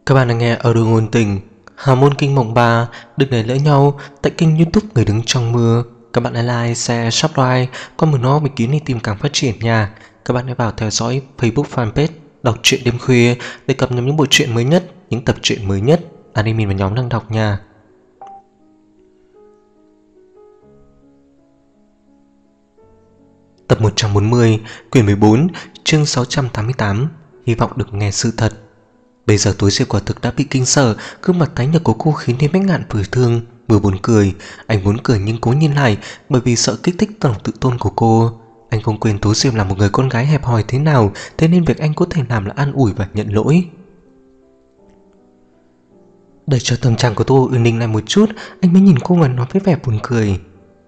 Các bạn đang nghe audio ngôn tình Hào môn kinh mộng 3 được để lỡ nhau tại kênh YouTube Người đứng trong mưa. Các bạn hãy like, share, subscribe con mừng nó mình kín đi tìm càng phát triển nha. Các bạn hãy vào theo dõi Facebook fanpage Đọc truyện đêm khuya để cập nhật những bộ truyện mới nhất, những tập truyện mới nhất admin và nhóm đang đọc nha. Tập 140, quyển 14, chương 688. Hy vọng được nghe sự thật. Bây giờ Tối Diệp quả thực đã bị kinh sợ, gương mặt tái nhợt của cô khiến Đêm Bách Ngạn vừa thương vừa buồn cười. Anh muốn cười nhưng cố nhìn lại, bởi vì sợ kích thích lòng tự tôn của cô. Anh không quên Tối Diệp là một người con gái hẹp hòi thế nào, thế nên việc anh có thể làm là an ủi và nhận lỗi. Để cho tâm trạng của tôi ổn định lại một chút, anh mới nhìn cô và nói với vẻ buồn cười.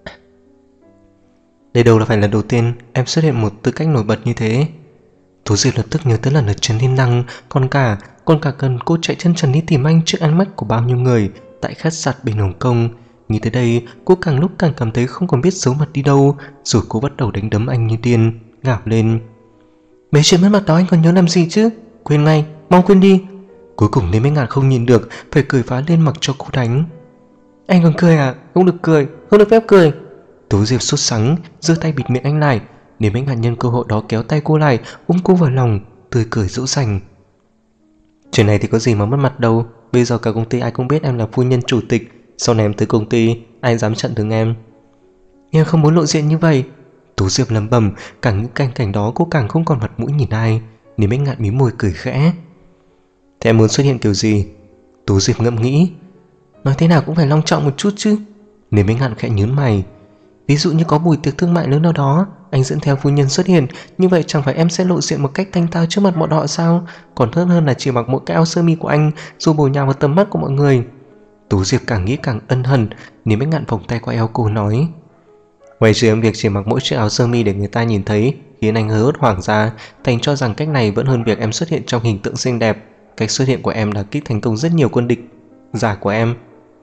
Đây đâu là phải lần đầu tiên em xuất hiện một tư cách nổi bật như thế. Tố Diệp lập tức nhớ tới lần ở Trấn Thiên Đăng, còn cả cần cô chạy chân trần đi tìm anh trước ánh mắt của bao nhiêu người tại khách sạn bên Hồng Kông. Nghĩ tới đây, cô càng lúc càng cảm thấy không còn biết giấu mặt đi đâu, rồi cô bắt đầu đánh đấm anh như điên, gào lên. Mấy chuyện mất mặt đó anh còn nhớ làm gì chứ? Quên ngay, mau quên đi. Cuối cùng Đêm Bách Ngạn không nhìn được, phải cười phá lên mặc cho cô đánh. Anh còn cười à? Không được cười, không được phép cười. Tố Diệp sốt sắng, giơ tay bịt miệng anh lại. Đêm Bách Ngạn nhân cơ hội đó kéo tay cô lại, ôm cô vào lòng, tươi cười dỗ dành. Chuyện này thì có gì mà mất mặt đâu. Bây giờ cả công ty ai cũng biết em là phu nhân chủ tịch. Sau này em tới công ty, ai dám chặn đứng em? Em không muốn lộ diện như vậy. Tố Diệp lẩm bẩm, càng những cảnh đó cô càng không còn mặt mũi nhìn ai. Đêm Bách Ngạn mím môi cười khẽ. Thế em muốn xuất hiện kiểu gì? Tố Diệp ngẫm nghĩ. Nói thế nào cũng phải long trọng một chút chứ. Đêm Bách Ngạn khẽ nhướng mày. Ví dụ như có buổi tiệc thương mại lớn nào đó, anh dẫn theo phu nhân xuất hiện, như vậy chẳng phải em sẽ lộ diện một cách thanh tao trước mặt bọn họ sao? Còn tốt hơn là chỉ mặc một cái áo sơ mi của anh, dù bổ nhào vào tầm mắt của mọi người. Tú Diệp càng nghĩ càng ân hận, Nếu Bách Ngạn vòng tay qua eo cô nói. Ngoài trừ em việc chỉ mặc mỗi chiếc áo sơ mi để người ta nhìn thấy, khiến anh hớt hoảng ra, Thành cho rằng cách này vẫn hơn việc em xuất hiện trong hình tượng xinh đẹp. Cách xuất hiện của em đã kích thành công rất nhiều quân địch giả của em.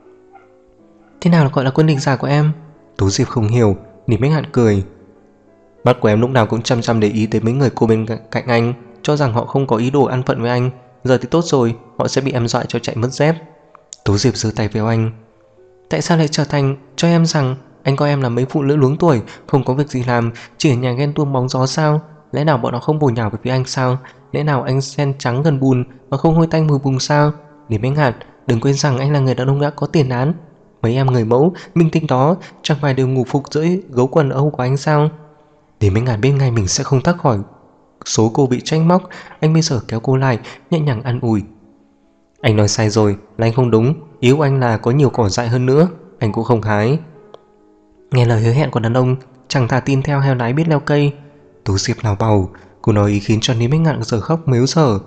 Thế nào là gọi là quân địch giả của em? Tú Diệp không hiểu, Đêm Bách Ngạn cười. Mắt của em lúc nào cũng chăm chăm để ý tới mấy người cô bên cạnh anh, cho rằng họ không có ý đồ ăn phận với anh. Giờ thì tốt rồi, họ sẽ bị em dọa cho chạy mất dép. Tố Diệp giơ tay véo anh. Tại sao lại trở thành cho em rằng anh coi em là mấy phụ nữ luống tuổi, không có việc gì làm, chỉ ở nhà ghen tuông bóng gió sao? Lẽ nào bọn họ không bổ nhào về phía anh sao? Lẽ nào anh sen trắng gần bùn mà không hôi tanh mùi bùn sao? Đêm Bách Ngạn, đừng quên rằng anh là người đàn ông đã có tiền án. Mấy em người mẫu, minh tinh đó chẳng phải đều ngủ phục dưới gấu quần Âu của anh sao? Đêm Bách Ngạn biết ngay mình sẽ không thoát khỏi số cô bị trách móc. Anh bây giờ kéo cô lại, nhẹ nhàng an ủi. Anh nói sai rồi, là anh không đúng. Ý của anh là có nhiều cỏ dại hơn nữa, anh cũng không hái. Nghe lời hứa hẹn của đàn ông, chẳng thà tin theo heo lái biết leo cây. Tú Diệp nào bầu, cô nói ý khiến cho Đêm Bách Ngạn giờ khóc mếu sở.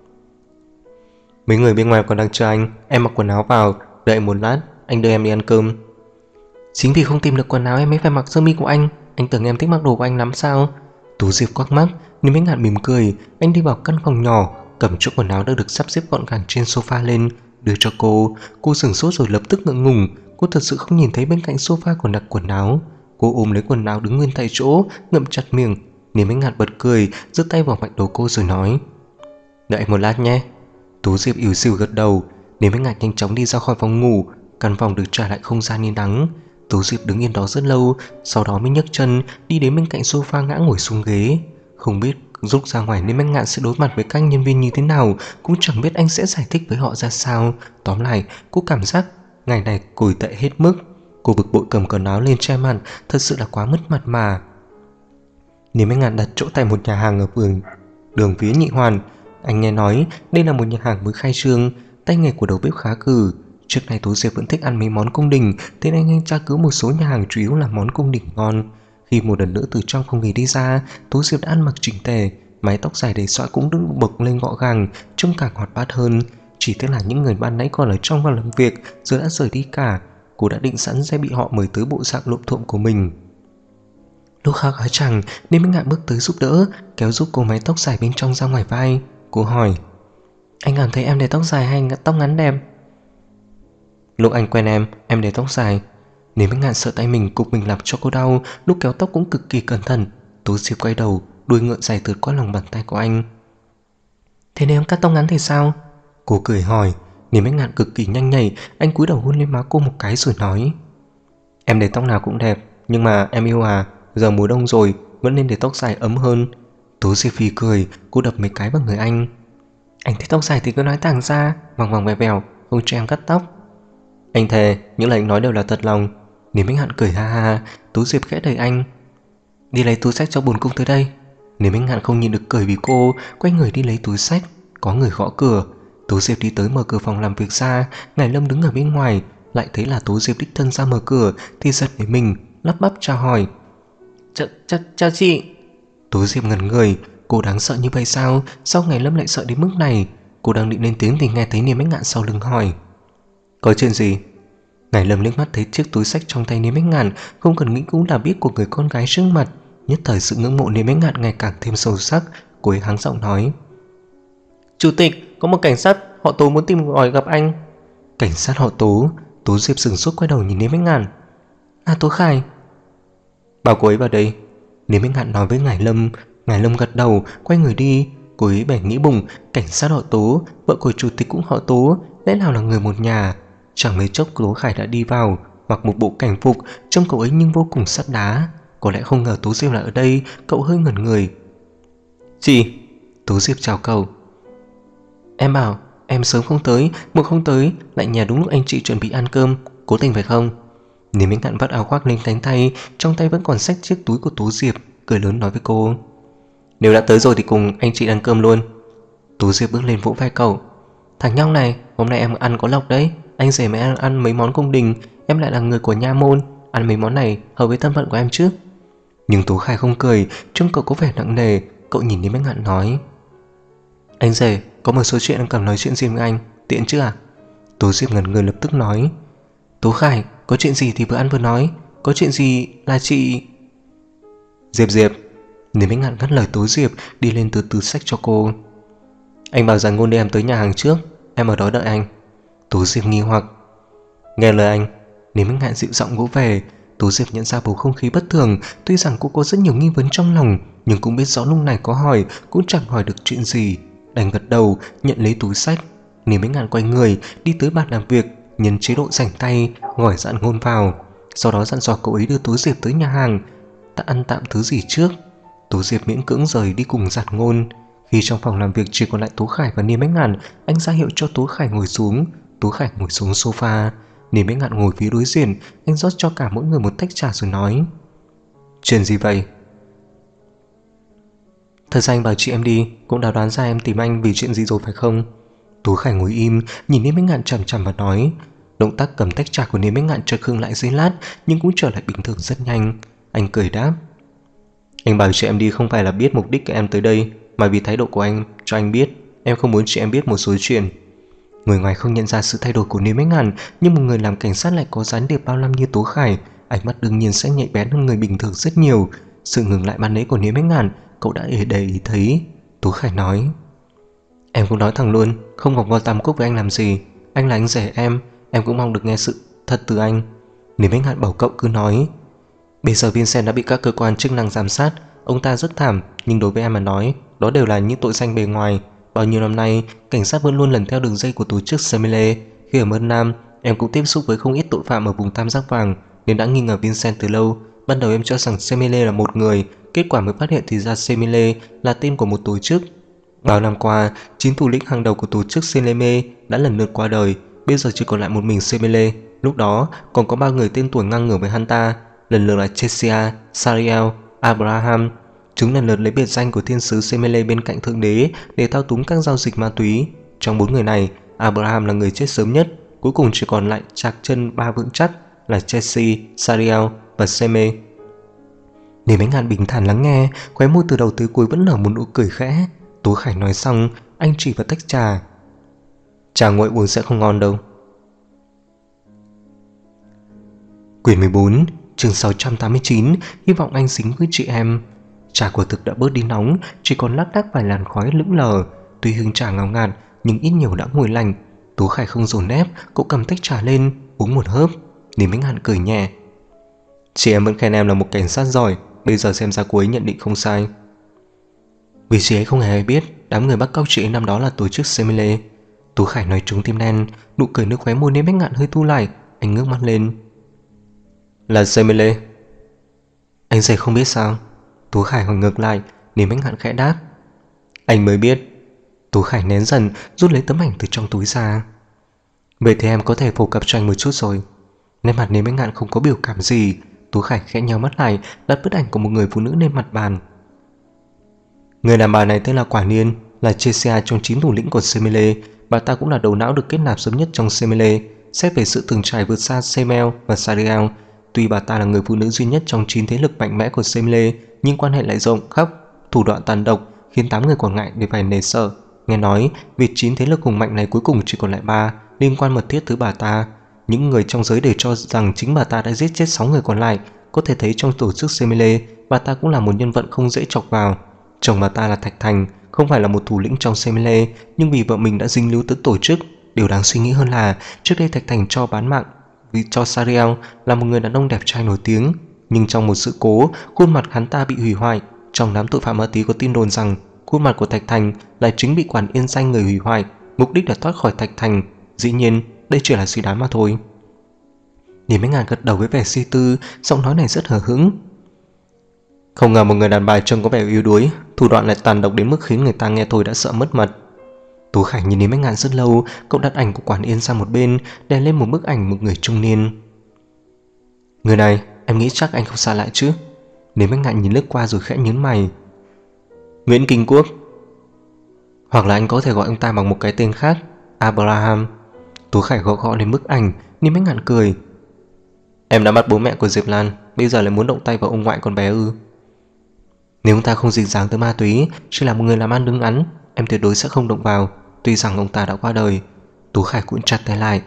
Mấy người bên ngoài còn đang chờ anh, em mặc quần áo vào, đợi một lát, anh đưa em đi ăn cơm. Chính vì không tìm được quần áo em mới phải mặc sơ mi của anh tưởng em thích mặc đồ của anh lắm sao? Tú Diệp quắc mắt, Đêm Bách Ngạn mỉm cười. Anh đi vào căn phòng nhỏ, cầm chỗ quần áo đã được sắp xếp gọn gàng trên sofa lên, đưa cho cô. Cô sửng sốt rồi lập tức ngượng ngùng. Cô thật sự không nhìn thấy bên cạnh sofa còn đặt quần áo. Cô ôm lấy quần áo đứng nguyên tại chỗ, ngậm chặt miệng. Đêm Bách Ngạn bật cười, giơ tay vào mạnh đầu cô rồi nói. Đợi anh một lát nhé. Tú Diệp ỉu xìu gật đầu. Đêm Bách Ngạn nhanh chóng đi ra khỏi phòng ngủ. Căn phòng được trả lại không gian yên ắng. Tú Diệp đứng yên đó rất lâu, sau đó mới nhấc chân đi đến bên cạnh sofa ngã ngồi xuống ghế. Không biết lúc ra ngoài Đêm Bách Ngạn sẽ đối mặt với các nhân viên như thế nào, cũng chẳng biết anh sẽ giải thích với họ ra sao. Tóm lại, cô cảm giác ngày này tồi tệ hết mức. Cô bực bội cầm quần áo lên che mặt, thật sự là quá mất mặt mà. Đêm Bách Ngạn đặt chỗ tại một nhà hàng ở đường phía Nhị Hoàn. Anh nghe nói đây là một nhà hàng mới khai trương, tay nghề của đầu bếp khá cừ. Trước này Tố Diệp vẫn thích ăn mấy món cung đình, thế nên anh tra cứu một số nhà hàng chủ yếu là món cung đình ngon. Khi một lần nữa từ trong phòng nghỉ đi ra, Tố Diệp đã ăn mặc chỉnh tề, mái tóc dài đầy xõa cũng đứng bực lên gọn gàng, trông càng hoạt bát hơn. Chỉ tiếc là những người ban nãy còn ở trong phòng làm việc giờ đã rời đi cả. Cô đã định sẵn sẽ bị họ mời tới bộ dạng lộn thộm của mình. Lúc khá khá chẳng nên Bách Ngạn bước tới giúp đỡ, kéo giúp cô mái tóc dài bên trong ra ngoài vai. Cô hỏi. Anh cảm thấy em để tóc dài hay tóc ngắn đẹp? Lúc anh quen em để tóc dài. Nếu Bách Ngạn sợ tay mình cục mình làm cho cô đau, lúc kéo tóc cũng cực kỳ cẩn thận. Tú Diệp quay đầu, đuôi ngựa dài tượt qua lòng bàn tay của anh. Thế nếu em cắt tóc ngắn thì sao? Cô cười hỏi. Niềm Bách Ngạn cực kỳ nhanh nhạy, anh cúi đầu hôn lên má cô một cái rồi nói: Em để tóc nào cũng đẹp, nhưng mà em yêu à, giờ mùa đông rồi, vẫn nên để tóc dài ấm hơn. Tố Diệp phì cười, cô đập mấy cái vào người anh. Anh thích tóc dài thì cứ nói thẳng ra, vòng vòng vèo vèo, không cho em cắt tóc. Anh thề, những lời anh nói đều là thật lòng. Niềm Bách Ngạn cười ha ha. Tố Diệp khẽ đẩy anh: Đi lấy túi xách cho bổn cung tới đây. Niềm Bách Ngạn không nhìn được cười vì cô, quay người đi lấy túi xách. Có người gõ cửa. Tố Diệp đi tới mở cửa phòng làm việc ra. Ngải Lâm đứng ở bên ngoài, lại thấy là Tố Diệp đích thân ra mở cửa thì giật nảy mình, lắp bắp chào hỏi: Chào chị. Tố Diệp ngẩn người. Cô đáng sợ như vậy sao? Sao Ngải Lâm lại sợ đến mức này? Cô đang định lên tiếng thì nghe thấy Niềm Bách Ngạn sau lưng hỏi: Có chuyện gì? Ngải Lâm liếc mắt thấy chiếc túi xách trong tay Niềm Bách Ngạn, không cần nghĩ cũng là biết của người con gái trước mặt. Nhất thời sự ngưỡng mộ Niềm Bách Ngạn ngày càng thêm sâu sắc. Cô ấy hắng giọng nói: Chủ tịch, có một cảnh sát họ Tố muốn tìm gọi gặp anh. Cảnh sát họ Tố? Tố Diệp sừng sốt quay đầu nhìn Niềm Bách Ngạn. À, Tố Khải. Bảo cô ấy vào đây. Niềm Bách Ngạn nói với Ngải Lâm. Ngải Lâm gật đầu, quay người đi. Cô ấy bèn nghĩ bụng, cảnh sát họ Tố, vợ của chủ tịch cũng họ Tố, lẽ nào là người một nhà. Chẳng mấy chốc Tố Khải đã đi vào, mặc một bộ cảnh phục, trông cậu ấy nhưng vô cùng sắt đá. Có lẽ không ngờ Tố Diệp là ở đây. Cậu hơi ngẩn người. Chị. Tố Diệp chào cậu. Em bảo em sớm không tới, muộn không tới, lại nhà đúng lúc anh chị chuẩn bị ăn cơm, cố tình phải không? Niềm Bách Ngạn vắt áo khoác lên cánh tay, trong tay vẫn còn xách chiếc túi của Tố Diệp, cười lớn nói với cô: Nếu đã tới rồi thì cùng anh chị ăn cơm luôn. Tố Diệp bước lên vỗ vai cậu: Thằng nhóc này, hôm nay em ăn có lộc đấy. Anh rể mày ăn mấy món cung đình, em lại là người của nha môn, ăn mấy món này hợp với thân phận của em chứ. Nhưng Tố Khải không cười, trông cậu có vẻ nặng nề. Cậu nhìn Niềm Bách Ngạn nói: Anh rể, có một số chuyện em cần nói chuyện riêng với anh, tiện chứ à? Tố Diệp ngẩn người lập tức nói: Tố Khải, có chuyện gì thì vừa ăn vừa nói. Có chuyện gì là chị... Diệp. Niềm Bách Ngạn ngắt lời Tố Diệp, đi lên từ từ xách cho cô. Anh bảo rằng ngôn đưa em tới nhà hàng trước, em ở đó đợi anh. Tố Diệp nghi hoặc. Nghe lời anh. Niềm Bách Ngạn dịu giọng vỗ về. Tố Diệp nhận ra bầu không khí bất thường. Tuy rằng cô có rất nhiều nghi vấn trong lòng, nhưng cũng biết rõ lúc này có hỏi cũng chẳng hỏi được chuyện gì. Đành gật đầu nhận lấy túi xách. Niềm Bách Ngạn quay người đi tới bàn làm việc, nhấn chế độ rảnh tay, gọi dặn Ngôn vào. Sau đó dặn dò cậu ấy đưa Tố Diệp tới nhà hàng, ta ăn tạm thứ gì trước. Tố Diệp miễn cưỡng rời đi cùng dặn Ngôn. Khi trong phòng làm việc chỉ còn lại Tố Khải và Niềm Bách Ngạn, anh ra hiệu cho Tố Khải ngồi xuống. Tố Khải ngồi xuống sofa, Niềm Bách Ngạn ngồi phía đối diện. Anh rót cho cả mỗi người một tách trà rồi nói: Chuyện gì vậy? Thật ra anh bảo chị em đi, cũng đã đoán ra em tìm anh vì chuyện gì rồi phải không? Tố Khải ngồi im, nhìn Niềm Bách Ngạn chằm chằm và nói. Động tác cầm tách trà của Niềm Bách Ngạn chợt khựng lại giây lát, nhưng cũng trở lại bình thường rất nhanh. Anh cười đáp: Anh bảo chị em đi không phải là biết mục đích của em tới đây, mà vì thái độ của anh cho anh biết em không muốn chị em biết một số chuyện. Người ngoài không nhận ra sự thay đổi của Niềm Bách Ngạn, nhưng một người làm cảnh sát lại có gián điệp bao năm như Tố Khải, ánh mắt đương nhiên sẽ nhạy bén hơn người bình thường rất nhiều. Sự ngừng lại ban nãy của Niềm Bách Ngạn cậu đã để ý thấy. Tố Khải nói: Em cũng nói thẳng luôn, không vòng vo tam quốc với anh làm gì. Anh là anh rể em cũng mong được nghe sự thật từ anh. Niềm Bách Ngạn bảo cậu cứ nói. Bây giờ Vincent đã bị các cơ quan chức năng giám sát, ông ta rất thảm, nhưng đối với em mà nói, đó đều là những tội danh bề ngoài. Bao nhiêu năm nay, cảnh sát vẫn luôn lần theo đường dây của tổ chức Semile. Khi ở Mân Nam, em cũng tiếp xúc với không ít tội phạm ở vùng Tam Giác Vàng, nên đã nghi ngờ Vincent từ lâu. Ban đầu em cho rằng Semile là một người, kết quả mới phát hiện thì ra Semile là tên của một tổ chức. Bao năm qua, 9 thủ lĩnh hàng đầu của tổ chức Semile đã lần lượt qua đời, bây giờ chỉ còn lại một mình Semile. Lúc đó còn có 3 người tên tuổi ngang ngửa với hắn ta, lần lượt là Chesia, Sariel, Abraham. Chúng lần lượt lấy biệt danh của thiên sứ Semele bên cạnh thượng đế để thao túng các giao dịch ma túy. Trong 4 người này, Abraham là người chết sớm nhất, cuối cùng chỉ còn lại chạc chân 3 vững chắc là Chelsea, Sariel và Seme. Niềm Bách Ngạn bình thản lắng nghe, khóe môi từ đầu tới cuối vẫn nở một nụ cười khẽ. Tố Khải nói xong, anh chỉ vào tách trà. Trà nguội uống sẽ không ngon đâu. Quyển 14, chương 689, hy vọng anh xính với chị em. Trà của thực đã bớt đi nóng, chỉ còn lác đác vài làn khói lững lờ. Tuy hương trà ngào ngạt, nhưng ít nhiều đã nguội lành. Tố Khải không dồn ép, cậu cầm tách trà lên, uống một hớp. Niềm Bách Ngạn cười nhẹ. Chị em vẫn khen em là một cảnh sát giỏi, bây giờ xem ra cô ấy nhận định không sai. Vì chị ấy không hề biết đám người bắt cóc chị ấy năm đó là tổ chức Semile. Tú Khải nói trúng tim đen, nụ cười nơi khóe môi Niêm Bách Ngạn hơi thu lại, anh ngước mắt lên. Là Semele. Anh rể không biết sao? Tú Khải hỏi ngược lại. Niêm Bách Ngạn khẽ đáp. Anh mới biết. Tú Khải nén dần, rút lấy tấm ảnh từ trong túi ra. Vậy thì em có thể phổ cập cho anh một chút rồi. Nét mặt Niêm Bách Ngạn không có biểu cảm gì. Tú Khải khẽ nheo mắt lại, đặt bức ảnh của một người phụ nữ lên mặt bàn. Người đàn bà này tên là Quả Niên, là Chesia trong 9 thủ lĩnh của Semele. Bà ta cũng là đầu não được kết nạp sớm nhất trong Semele. Xét về sự từng trải vượt xa Semel và Sariel, tuy bà ta là người phụ nữ duy nhất trong 9 thế lực mạnh mẽ của Semele, nhưng quan hệ lại rộng khắp, thủ đoạn tàn độc khiến 8 người còn ngại để phải nể sợ. Nghe nói việc 9 thế lực hùng mạnh này cuối cùng chỉ còn lại 3 liên quan mật thiết tới bà ta. Những người trong giới đều cho rằng chính bà ta đã giết chết 6 người còn lại. Có thể thấy trong tổ chức Semele, bà ta cũng là một nhân vật không dễ chọc vào. Chồng bà ta là Thạch Thành, không phải là một thủ lĩnh trong Semele, nhưng vì vợ mình đã dính líu tới tổ chức. Điều đáng suy nghĩ hơn là trước đây Thạch Thành cho bán mạng vì cho Sariel là một người đàn ông đẹp trai nổi tiếng, nhưng trong một sự cố, khuôn mặt hắn ta bị hủy hoại. Trong đám tội phạm ma túy có tin đồn rằng khuôn mặt của Thạch Thành là chính bị Quản Yên Danh người hủy hoại, mục đích là thoát khỏi Thạch Thành. Dĩ nhiên, đây chỉ là suy đoán mà thôi. Niêm Bách Ngạn gật đầu với vẻ suy tư, giọng nói này rất hờ hững. Không ngờ một người đàn bà trông có vẻ yếu đuối, thủ đoạn lại tàn độc đến mức khiến người ta nghe thôi đã sợ mất mật. Tú Khải nhìn Niêm Bách Ngạn rất lâu, cậu đặt ảnh của Quản Yên sang một bên, đè lên một bức ảnh một người trung niên. Người này, em nghĩ chắc anh không xa lạ chứ? Niêm Bách Ngạn nhìn lướt qua rồi khẽ nhướng mày. Nguyễn Kinh Quốc. Hoặc là anh có thể gọi ông ta bằng một cái tên khác, Abraham. Tú Khải gõ gõ lên bức ảnh. Niêm Bách Ngạn cười. Em đã bắt bố mẹ của Diệp Lan, bây giờ lại muốn động tay vào ông ngoại con bé ư? Nếu ông ta không dính dáng tới ma túy, chỉ là một người làm ăn đứng đắn, em tuyệt đối sẽ không động vào. Tuy rằng ông ta đã qua đời. Tú Khải cuộn chặt tay lại.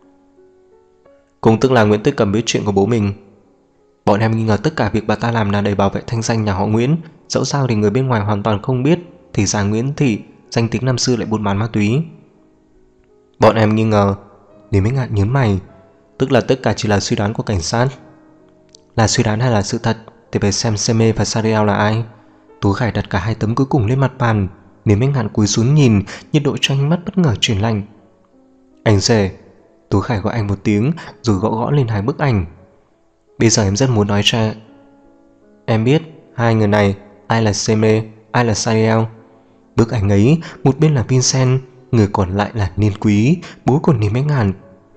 Cũng tức là Nguyễn Tích Cầm biết chuyện của bố mình. Bọn em nghi ngờ tất cả việc bà ta làm là để bảo vệ thanh danh nhà họ Nguyễn. Dẫu sao thì người bên ngoài hoàn toàn không biết, thì ra Nguyễn Thị danh tiếng năm xưa lại buôn bán ma túy. Bọn em nghi ngờ. Niêm Bách Ngạn nhớn mày. Tức là tất cả chỉ là suy đoán của cảnh sát. Là suy đoán hay là sự thật thì phải xem Seme và Sariel là ai. Tú Khải đặt cả hai tấm cuối cùng lên mặt bàn. Niêm Bách Ngạn cúi xuống nhìn, nhiệt độ trong ánh mắt bất ngờ chuyển lạnh. Anh rể. Tú Khải gọi anh một tiếng rồi gõ gõ lên hai bức ảnh. Bây giờ em rất muốn nói cho em biết hai người này, ai là Seme, ai là Sariel. Bức ảnh ấy, một bên là Vincent, người còn lại là Niên Quý, bố của Niêm Bách Ngạn.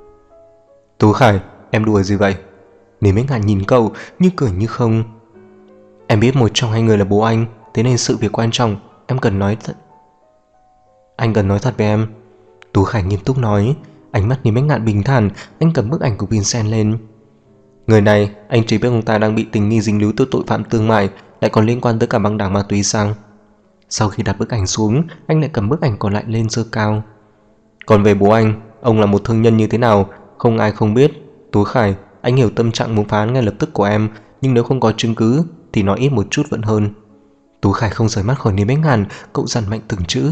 Tú Khải, em đùa gì vậy? Niêm Bách Ngạn nhìn cậu như cười như không. Em biết một trong hai người là bố anh, thế nên sự việc quan trọng em cần nói thật. Anh cần nói thật với em. Tú Khải nghiêm túc nói. Ánh mắt Niêm Bách Ngạn bình thản. Anh cầm bức ảnh của Vincent lên. Người này, anh chỉ biết ông ta đang bị tình nghi dính líu tới tội phạm thương mại, lại còn liên quan tới cả băng đảng ma túy sang. Sau khi đặt bức ảnh xuống, anh lại cầm bức ảnh còn lại lên giơ cao. Còn về bố anh, ông là một thương nhân như thế nào, không ai không biết. Tú Khải, anh hiểu tâm trạng muốn phán ngay lập tức của em, nhưng nếu không có chứng cứ thì nói ít một chút vẫn hơn. Tú Khải không rời mắt khỏi Niêm Bách Ngạn, cậu dằn mạnh từng chữ.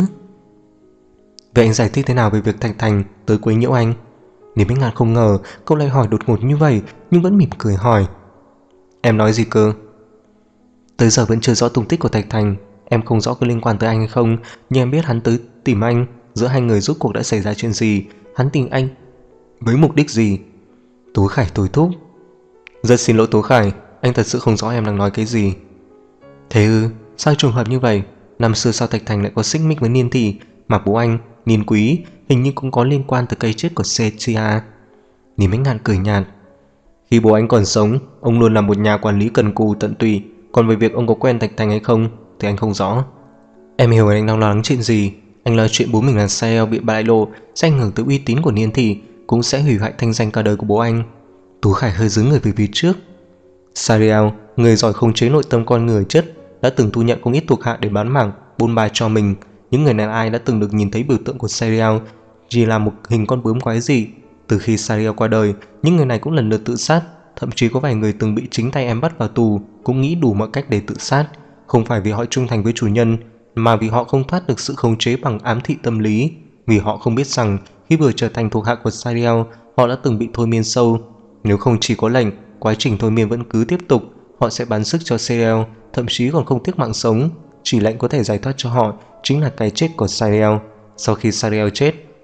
Vậy anh giải thích thế nào về việc Thạch Thành tới quấy nhiễu anh? Niêm Bách Ngạn không ngờ cậu lại hỏi đột ngột như vậy, nhưng vẫn mỉm cười hỏi. Em nói gì cơ? Tới giờ vẫn chưa rõ tung tích của Thạch Thành. Em không rõ có liên quan tới anh hay không, nhưng em biết hắn tới tìm anh. Giữa hai người rốt cuộc đã xảy ra chuyện gì, hắn tìm anh với mục đích gì? Tú Khải tối thúc. Rất xin lỗi Tú Khải, anh thật sự không rõ em đang nói cái gì. Thế ư? Sao trùng hợp như vậy? Năm xưa sao Thạch Thành lại có xích mích với Niên Thị, mà bố anh, Niên Quý hình như cũng có liên quan tới cái chết của Cecia. Niêm Bách Ngạn cười nhạt. Khi bố anh còn sống, ông luôn là một nhà quản lý cần cù tận tụy. Còn về việc ông có quen Thạch Thành hay không thì anh không rõ. Em hiểu anh đang lo lắng chuyện gì. Anh lo chuyện bố mình là CEO bị bại lộ sẽ ảnh hưởng tới uy tín của Niên Thị, cũng sẽ hủy hoại thanh danh cả đời của bố anh. Tú Khải hơi dướng người về phía trước. Sariel, người giỏi khống chế nội tâm con người chất, đã từng thu nhận không ít thuộc hạ để bán mảng buôn bài cho mình. Những người này ai đã từng được nhìn thấy biểu tượng của Sariel chỉ là một hình con bướm quái dị. Từ khi Sariel qua đời, những người này cũng lần lượt tự sát. Thậm chí có vài người từng bị chính tay em bắt vào tù cũng nghĩ đủ mọi cách để tự sát. Không phải vì họ trung thành với chủ nhân, mà vì họ không thoát được sự khống chế bằng ám thị tâm lý. Vì họ không biết rằng khi vừa trở thành thuộc hạ của Sariel, họ đã từng bị thôi miên sâu. Nếu không chỉ có lệnh, quá trình thôi miên vẫn cứ tiếp tục, họ sẽ bán sức cho Sariel, thậm chí còn không tiếc mạng sống. Chỉ lệnh có thể giải thoát cho họ chính là cái chết của Sariel. Sau khi Sariel chết,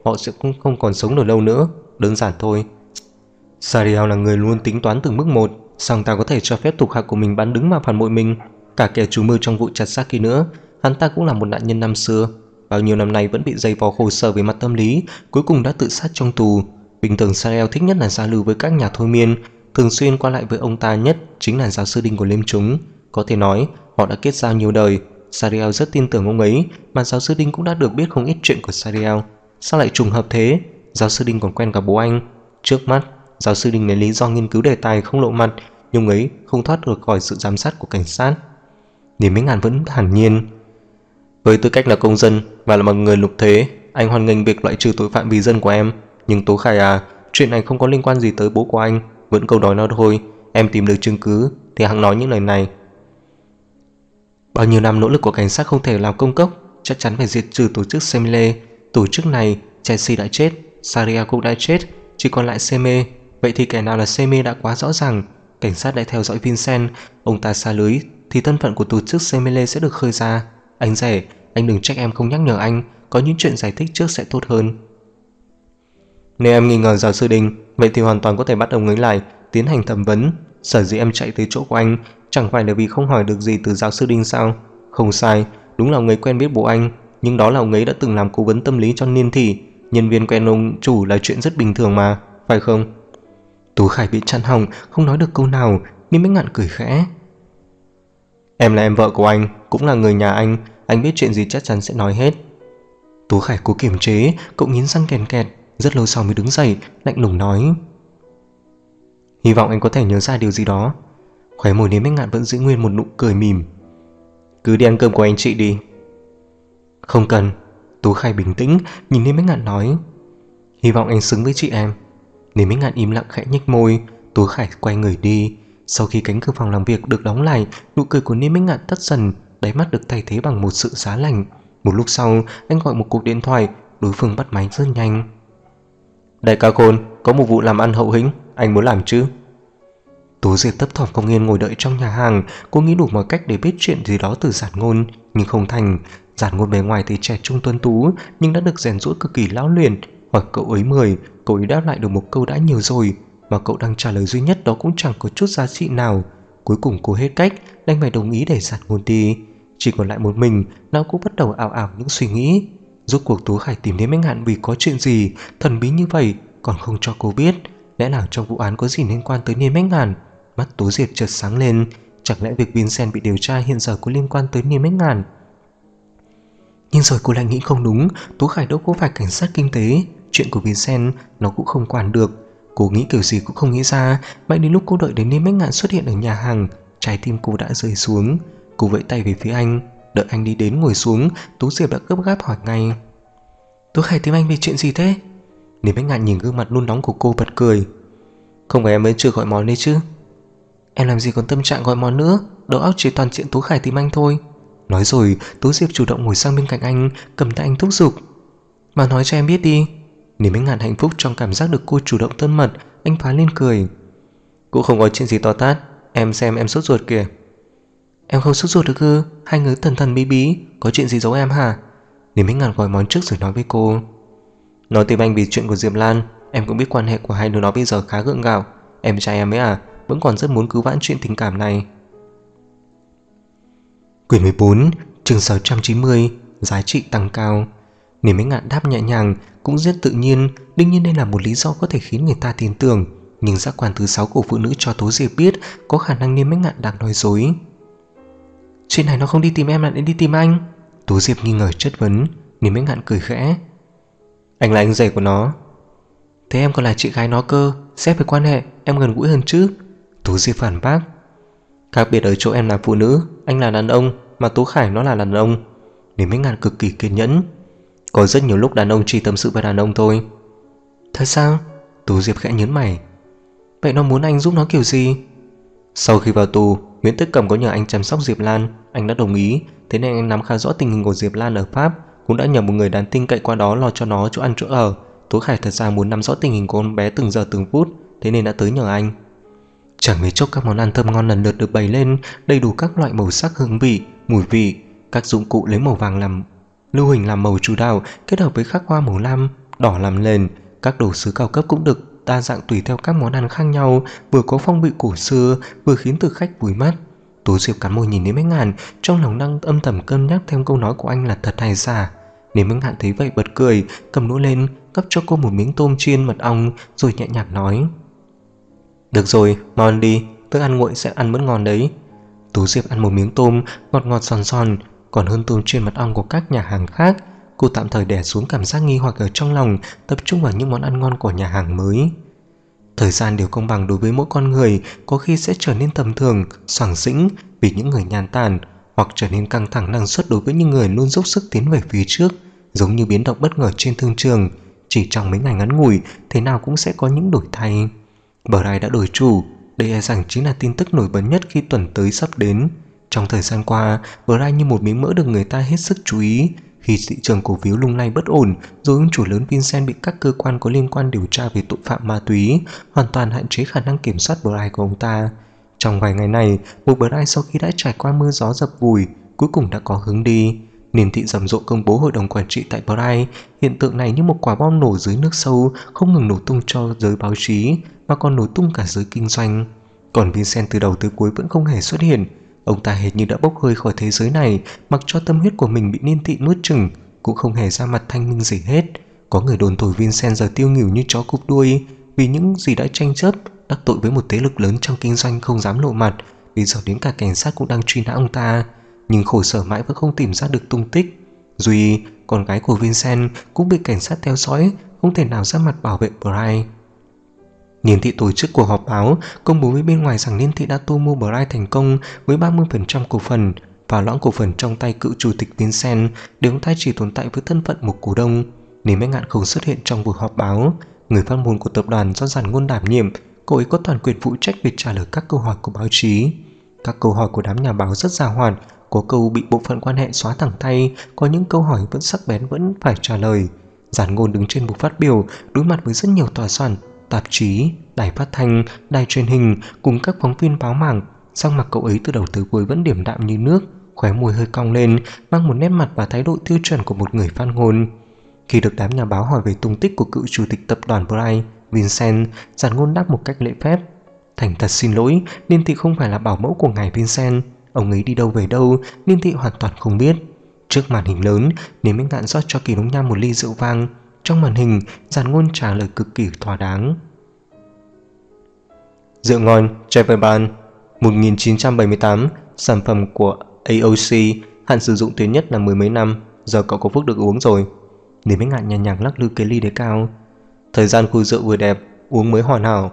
họ sẽ cũng không còn sống được lâu nữa. Đơn giản thôi. Sariel là người luôn tính toán từng bước một, sao ta có thể cho phép thuộc hạ của mình bán đứng mà phản bội mình? Cả kẻ chủ mưu trong vụ chặt xác kia nữa, hắn ta cũng là một nạn nhân năm xưa, bao nhiêu năm nay vẫn bị dày vò khổ sở về mặt tâm lý, cuối cùng đã tự sát trong tù. Bình thường Sariel thích nhất là giao lưu với các nhà thôi miên, thường xuyên qua lại với ông ta nhất chính là giáo sư Đinh của Liêm chúng. Có thể nói họ đã kết giao nhiều đời. Sariel rất tin tưởng ông ấy, mà giáo sư Đinh cũng đã được biết không ít chuyện của Sariel. Sao lại trùng hợp thế? Giáo sư Đinh còn quen cả bố anh. Trước mắt giáo sư Đinh lấy lý do nghiên cứu đề tài không lộ mặt, nhưng ấy không thoát được khỏi sự giám sát của cảnh sát. Niềm mấy ngàn vẫn thản nhiên. Với tư cách là công dân và là một người lục thế, anh hoan nghênh việc loại trừ tội phạm vì dân của em. Nhưng Tố Khải à, chuyện này không có liên quan gì tới bố của anh. Vẫn câu nói nó thôi, em tìm được chứng cứ thì hẵng nói những lời này. Bao nhiêu năm nỗ lực của cảnh sát không thể làm công cốc, chắc chắn phải diệt trừ tổ chức Semile. Tổ chức này, Chelsea đã chết, Saria cũng đã chết, chỉ còn lại Seme. Vậy thì kẻ nào là Seme đã quá rõ ràng. Cảnh sát đã theo dõi Vincent, ông ta xa lưới thì thân phận của tổ chức Semile sẽ được khơi ra. Anh rể, anh đừng trách em không nhắc nhở anh, có những chuyện giải thích trước sẽ tốt hơn. Nếu em nghi ngờ giáo sư Đinh, vậy thì hoàn toàn có thể bắt ông ấy lại, tiến hành thẩm vấn. Sở dĩ em chạy tới chỗ của anh chẳng phải là vì không hỏi được gì từ giáo sư Đinh sao? Không sai, đúng là ông ấy quen biết bố anh, nhưng đó là ông ấy đã từng làm cố vấn tâm lý cho Niên Thị. Nhân viên quen ông chủ là chuyện rất bình thường mà, phải không? Tú Khải bị chặn họng, không nói được câu nào, nhưng mới ngạn cười khẽ. Em là em vợ của anh, cũng là người nhà anh biết chuyện gì chắc chắn sẽ nói hết. Tú Khải cố kiềm chế, cậu nghiến răng kèn kẹt, rất lâu sau mới đứng dậy, lạnh lùng nói. Hy vọng anh có thể nhớ ra điều gì đó. Khóe môi Niêm Bách Ngạn vẫn giữ nguyên một nụ cười mỉm. Cứ đi ăn cơm của anh chị đi. Không cần. Tú Khải bình tĩnh nhìn Niêm Bách Ngạn nói. Hy vọng anh xứng với chị em. Niêm Bách Ngạn im lặng khẽ nhếch môi. Tú Khải quay người đi. Sau khi cánh cửa phòng làm việc được đóng lại, nụ cười của Niêm Bách Ngạn tắt dần, đáy mắt được thay thế bằng một sự giá lạnh. Một lúc sau, anh gọi một cuộc điện thoại. Đối phương bắt máy rất nhanh. Đại ca Khôn, có một vụ làm ăn hậu hĩnh, anh muốn làm chứ? Tố Diệp thấp thỏm không yên ngồi đợi trong nhà hàng. Cô nghĩ đủ mọi cách để biết chuyện gì đó từ Giản Ngôn, nhưng không thành. Giản Ngôn bề ngoài thì trẻ trung tuấn tú, nhưng đã được rèn giũa cực kỳ lão luyện. Hỏi cậu ấy 10, cậu ấy đáp lại được một câu đã nhiều rồi, mà cậu đang trả lời duy nhất đó cũng chẳng có chút giá trị nào. Cuối cùng cô hết cách, đành phải đồng ý để Giản Ngôn đi. Chỉ còn lại một mình, não cũng bắt đầu ảo ảo những suy nghĩ. Rốt cuộc Tú Khải tìm đến Bách Ngạn vì có chuyện gì thần bí như vậy, còn không cho cô biết. Lẽ nào trong vụ án có gì liên quan tới Niên Bách Ngạn? Mắt Tố Diệp chợt sáng lên. Chẳng lẽ việc Vincent bị điều tra hiện giờ có liên quan tới Niên Bách Ngạn? Nhưng rồi cô lại nghĩ không đúng. Tú Khải đâu có phải cảnh sát kinh tế, chuyện của Vincent nó cũng không quản được. Cô nghĩ kiểu gì cũng không nghĩ ra. Mãi đến lúc cô đợi đến Niên Bách Ngạn xuất hiện ở nhà hàng, trái tim cô đã rơi xuống. Cô vẫy tay về phía anh. Đợi anh đi đến ngồi xuống, Tú Diệp đã gấp gáp hỏi ngay. Tú Khải tìm anh vì chuyện gì thế? Niên Bách Ngạn nhìn gương mặt nôn nóng của cô bật cười. Không phải em mới chưa gọi món đấy chứ? Em làm gì còn tâm trạng gọi món nữa, đầu óc chỉ toàn chuyện Tú Khải tìm anh thôi. Nói rồi, Tú Diệp chủ động ngồi sang bên cạnh anh, cầm tay anh thúc giục. Mà nói cho em biết đi. Niềm Bách Ngạn hạnh phúc trong cảm giác được cô chủ động thân mật, anh phá lên cười. Cũng không có chuyện gì to tát, em xem em sốt ruột kìa. Em không sốt ruột được ư? Hai người thần thần bí bí, có chuyện gì giấu em hả? Niềm Bách Ngạn gọi món trước rồi nói với cô. Nói tìm anh vì chuyện của Diệp Lan, em cũng biết quan hệ của hai đứa nó bây giờ khá gượng gạo. Em trai em ấy à, vẫn còn rất muốn cứu vãn chuyện tình cảm này. Quyển 14, chương 690, giá trị tăng cao. Niềm Bách Ngạn đáp nhẹ nhàng, cũng rất tự nhiên. Đương nhiên đây là một lý do có thể khiến người ta tin tưởng, nhưng giác quan thứ 6 của phụ nữ cho Tố Diệp biết có khả năng Niềm Bách Ngạn đang nói dối. Chuyện này nó không đi tìm em lại đến đi tìm anh. Tố Diệp nghi ngờ chất vấn. Niềm Bách Ngạn cười khẽ. Anh là anh rể của nó. Thế em còn là chị gái nó cơ, xét về quan hệ em gần gũi hơn chứ? Tố Diệp phản bác. Khác biệt ở chỗ em là phụ nữ, anh là đàn ông, mà Tú Khải nó là đàn ông. Niềm Bách Ngạn cực kỳ kiên nhẫn. Có rất nhiều lúc đàn ông chỉ tâm sự với đàn ông thôi. Thật sao? Tố Diệp khẽ nhớn mày. Vậy nó muốn anh giúp nó kiểu gì? Sau khi vào tù, Nguyễn Tức Cẩm có nhờ anh chăm sóc Diệp Lan, anh đã đồng ý. Thế nên anh nắm khá rõ tình hình của Diệp Lan ở Pháp, cũng đã nhờ một người đáng tin cậy qua đó lo cho nó chỗ ăn chỗ ở. Tú Khải thật ra muốn nắm rõ tình hình của con bé từng giờ từng phút, thế nên đã tới nhờ anh. Chẳng mấy chốc các món ăn thơm ngon lần lượt được bày lên, đầy đủ các loại màu sắc hương vị, mùi vị. Các dụng cụ lấy màu vàng làm lưu huỳnh làm màu chủ đạo, kết hợp với khắc hoa màu lam, đỏ làm nền. Các đồ sứ cao cấp cũng được đa dạng tùy theo các món ăn khác nhau, vừa có phong vị cổ xưa, vừa khiến thực khách vui mắt. Tú Diệp cắn môi nhìn Niêm Bách Ngạn, trong lòng đang âm thầm cân nhắc thêm câu nói của anh là thật hay giả. Niêm Bách Ngạn thấy vậy bật cười, cầm đũa lên, gắp cho cô một miếng tôm chiên mật ong, rồi nhẹ nhàng nói: "Được rồi, mau ăn đi, thức ăn nguội sẽ ăn mất ngon đấy." Tú Diệp ăn một miếng tôm, ngọt ngọt giòn giòn, còn hơn tôm chiên mật ong của các nhà hàng khác. Cô tạm thời đè xuống cảm giác nghi hoặc ở trong lòng, tập trung vào những món ăn ngon của nhà hàng mới. Thời gian đều công bằng đối với mỗi con người, có khi sẽ trở nên tầm thường, xoàng xĩnh vì những người nhàn tản, hoặc trở nên căng thẳng năng suất đối với những người luôn dốc sức tiến về phía trước, giống như biến động bất ngờ trên thương trường. Chỉ trong mấy ngày ngắn ngủi, thế nào cũng sẽ có những đổi thay. Bright đã đổi chủ, đây e rằng chính là tin tức nổi bật nhất khi tuần tới sắp đến. Trong thời gian qua, Bright như một miếng mỡ được người ta hết sức chú ý. Khi thị trường cổ phiếu lung lay bất ổn, rồi ông chủ lớn Vincent bị các cơ quan có liên quan điều tra về tội phạm ma túy, hoàn toàn hạn chế khả năng kiểm soát Bright của ông ta. Trong vài ngày này, một Bright sau khi đã trải qua mưa gió dập vùi, cuối cùng đã có hướng đi. Niên thị rầm rộ công bố hội đồng quản trị tại Bright. Hiện tượng này như một quả bom nổ dưới nước sâu, không ngừng nổ tung cho giới báo chí, mà còn nổ tung cả giới kinh doanh. Còn Vincent từ đầu tới cuối vẫn không hề xuất hiện. Ông ta hệt như đã bốc hơi khỏi thế giới này, mặc cho tâm huyết của mình bị Niên thị nuốt chửng, cũng không hề ra mặt thanh minh gì hết. Có người đồn thổi Vincent giờ tiêu nghỉu như chó cụp đuôi, vì những gì đã tranh chấp, đắc tội với một thế lực lớn trong kinh doanh không dám lộ mặt. Bây giờ đến cả cảnh sát cũng đang truy nã ông ta, nhưng khổ sở mãi vẫn không tìm ra được tung tích. Duy, con gái của Vincent, cũng bị cảnh sát theo dõi, không thể nào ra mặt bảo vệ Bright. Niên thị tổ chức cuộc họp báo, công bố với bên ngoài rằng Niên thị đã thu mua Bright thành công với 30% cổ phần, và lõng cổ phần trong tay cựu chủ tịch Vincent, để ông ta chỉ tồn tại với thân phận một cổ đông. Niêm Bách Ngạn không xuất hiện trong buổi họp báo. Người phát ngôn của tập đoàn do Giản Ngôn đảm nhiệm, cô ấy có toàn quyền phụ trách việc trả lời các câu hỏi của báo chí. Các câu hỏi của đám nhà báo rất giàu hoạt, có câu bị bộ phận quan hệ xóa thẳng tay, có những câu hỏi vẫn sắc bén vẫn phải trả lời. Giản Ngôn đứng trên bục phát biểu, đối mặt với rất nhiều tòa soạn, tạp chí, đài phát thanh, đài truyền hình cùng các phóng viên báo mảng. Sắc mặt cậu ấy từ đầu tới cuối vẫn điềm đạm như nước, khóe môi hơi cong lên, mang một nét mặt và thái độ tiêu chuẩn của một người phát ngôn. Khi được đám nhà báo hỏi về tung tích của cựu chủ tịch tập đoàn Bright, Vincent, Giản Ngôn đáp một cách lễ phép: "Thành thật xin lỗi, Niên thị không phải là bảo mẫu của ngài Vincent. Ông ấy đi đâu về đâu, Niên thị hoàn toàn không biết." Trước màn hình lớn, Niêm Bách Ngạn rót cho Kỳ Đông Nham một ly rượu vang. Trong màn hình, Giản Ngôn trả lời cực kỳ thỏa đáng: "Rượu ngon, Cheverban, 1978, sản phẩm của AOC, hạn sử dụng tuyến nhất là mười mấy năm, giờ cậu có phúc được uống rồi." Niêm Bách Ngạn nhàn nhàng lắc lư cái ly đế cao: "Thời gian khui rượu vừa đẹp, uống mới hoàn hảo."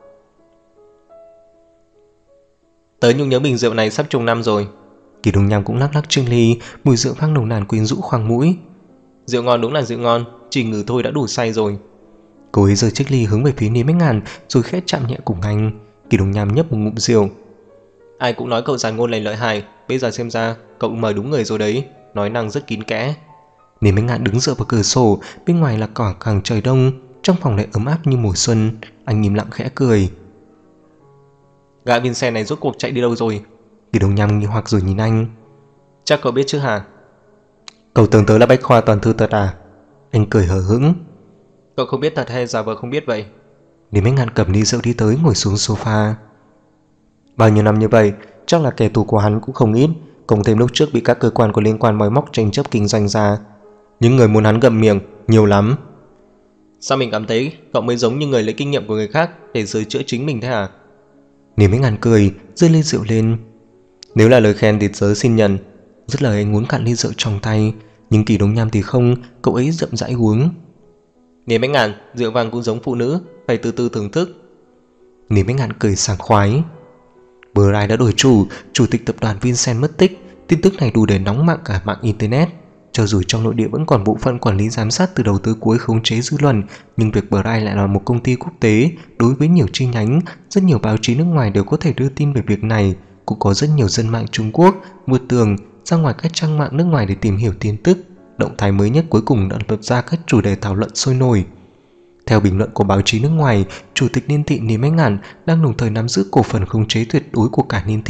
"Tớ nhung nhớ bình rượu này sắp trùng năm rồi." Kỳ Đông Nham cũng lắc lắc chiếc ly, mùi rượu vang nồng nàn quyến rũ khoang mũi. "Rượu ngon đúng là rượu ngon, chỉ ngửi thôi đã đủ say rồi." Cô ấy giơ chiếc ly hướng về phía Niêm Bách Ngạn, rồi khẽ chạm nhẹ cùng anh. Kỳ Đông Nham nhấp một ngụm rượu: "Ai cũng nói cậu Giản Ngôn này lợi hại, bây giờ xem ra cậu mời đúng người rồi đấy, nói năng rất kín kẽ." Niêm Bách Ngạn đứng dựa vào cửa sổ, bên ngoài là cỏ càng trời đông, trong phòng lại ấm áp như mùa xuân. Anh im lặng khẽ cười: "Gã Vincent này rốt cuộc chạy đi đâu rồi?" Kỳ Đông Nham nghi hoặc rồi nhìn anh: "Chắc cậu biết chứ hả?" "Cậu tưởng tớ là bách khoa toàn thư thật à?" Anh cười hờ hững: "Cậu không biết thật hay giả vờ không biết vậy?" Niêm Bách Ngạn cầm ly rượu đi tới ngồi xuống sofa: "Bao nhiêu năm như vậy, chắc là kẻ thù của hắn cũng không ít, cộng thêm lúc trước bị các cơ quan có liên quan moi móc tranh chấp kinh doanh ra. Những người muốn hắn gầm miệng nhiều lắm." "Sao mình cảm thấy cậu mới giống như người lấy kinh nghiệm của người khác để sửa chữa chính mình thế hả?" Niêm Bách Ngạn cười, giơ ly rượu lên: "Nếu là lời khen thì tớ xin nhận." Dứt lời anh uống cạn ly rượu trong tay, nhưng Kỳ Đông Nham thì không, cậu ấy chậm rãi uống: "Niêm Bách Ngạn, rượu vang cũng giống phụ nữ, phải từ từ thưởng thức." Niêm Bách Ngạn cười sảng khoái: Bright đã đổi chủ, chủ tịch tập đoàn Vincent mất tích. Tin tức này đủ để nóng mạng cả mạng internet. Cho dù trong nội địa vẫn còn bộ phận quản lý giám sát từ đầu tới cuối khống chế dư luận, nhưng việc Bright lại là một công ty quốc tế đối với nhiều chi nhánh, rất nhiều báo chí nước ngoài đều có thể đưa tin về việc này. Cũng có rất nhiều dân mạng Trung Quốc vượt tường ra ngoài các trang mạng nước ngoài để tìm hiểu tin tức. Động thái mới nhất cuối cùng đã lập ra các chủ đề thảo luận sôi nổi. Theo bình luận của báo chí nước ngoài, chủ tịch Niên thị Niêm Bách Ngạn đang đồng thời nắm giữ cổ phần khống chế tuyệt đối của cả Niên thị.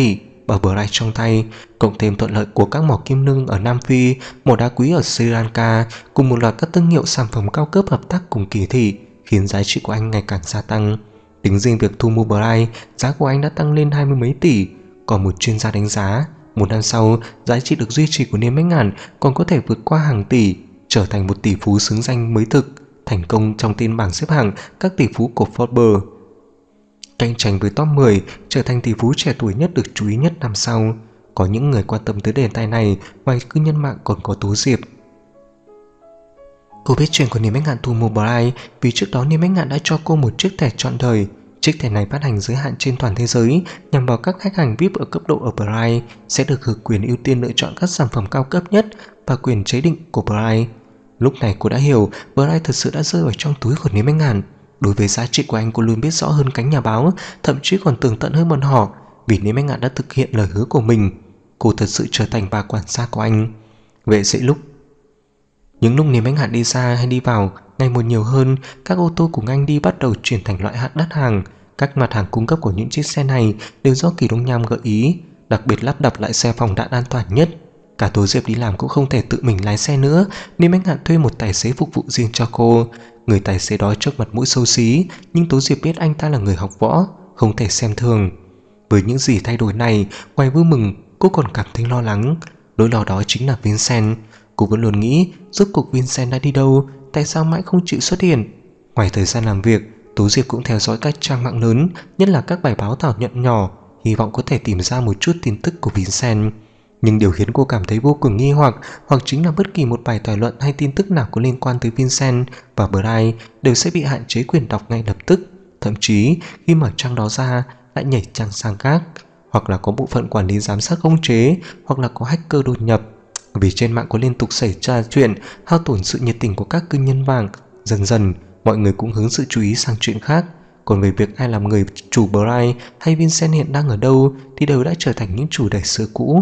và Bright trong tay, cộng thêm thuận lợi của các mỏ kim nương ở Nam Phi, mỏ đá quý ở Sri Lanka cùng một loạt các thương hiệu sản phẩm cao cấp hợp tác cùng kỳ thị, khiến giá trị của anh ngày càng gia tăng. Tính riêng việc thu mua Bright, giá của anh đã tăng lên 20 mấy tỷ. Còn một chuyên gia đánh giá, một năm sau, giá trị được duy trì của niêm mách ngạn còn có thể vượt qua hàng tỷ, trở thành một tỷ phú xứng danh mới thực, thành công trong tin bảng xếp hạng các tỷ phú của Forbes. Cạnh tranh với top 10, trở thành tỷ phú trẻ tuổi nhất được chú ý nhất năm sau. Có những người quan tâm tới đề tài này, ngoài cư nhân mạng còn có Tố Diệp. Cô biết chuyện của niêm mách ngạn thu mua Bright vì trước đó niêm mách ngạn đã cho cô một chiếc thẻ trọn đời. Chiếc thẻ này phát hành giới hạn trên toàn thế giới nhằm vào các khách hàng VIP ở cấp độ ở Bright sẽ được hưởng quyền ưu tiên lựa chọn các sản phẩm cao cấp nhất và quyền chế định của Bright. Lúc này cô đã hiểu Bright thật sự đã rơi vào trong túi của niêm mách ngạn. Đối với giá trị của anh, cô luôn biết rõ hơn cánh nhà báo, thậm chí còn tường tận hơn bọn họ, vì niêm mách ngạn đã thực hiện lời hứa của mình. Cô thật sự trở thành bà quản gia của anh. Vậy sẽ những lúc niêm mách ngạn đi ra hay đi vào ngày một nhiều hơn, các ô tô cùng anh đi bắt đầu chuyển thành loại hạng đắt hàng. Các mặt hàng cung cấp của những chiếc xe này đều do Kỳ Đông Nham gợi ý, đặc biệt lắp đặt lại xe phòng đạn an toàn nhất. Cả Tố Diệp đi làm cũng không thể tự mình lái xe nữa, nên Bách Ngạn thuê một tài xế phục vụ riêng cho cô. Người tài xế đó trước mặt mũi xấu xí, nhưng Tố Diệp biết anh ta là người học võ, không thể xem thường. Với những gì thay đổi này, ngoài vui mừng, cô còn cảm thấy lo lắng. Nỗi lo đó chính là Vincent. Cô vẫn luôn nghĩ rốt cuộc Vincent đã đi đâu, tại sao mãi không chịu xuất hiện. Ngoài thời gian làm việc, Tố Diệp cũng theo dõi các trang mạng lớn, nhất là các bài báo thảo luận nhỏ, hy vọng có thể tìm ra một chút tin tức của Vincent. Nhưng điều khiến cô cảm thấy vô cùng nghi hoặc chính là bất kỳ một bài thảo luận hay tin tức nào có liên quan tới Vincent và Bright đều sẽ bị hạn chế quyền đọc ngay lập tức. Thậm chí khi mở trang đó ra lại nhảy trang sang khác, hoặc là có bộ phận quản lý giám sát khống chế, hoặc là có hacker đột nhập. Vì trên mạng có liên tục xảy ra chuyện hao tổn sự nhiệt tình của các cư nhân mạng, dần dần mọi người cũng hướng sự chú ý sang chuyện khác. Còn về việc ai làm người chủ Bright hay Vincent hiện đang ở đâu thì đều đã trở thành những chủ đề xưa cũ.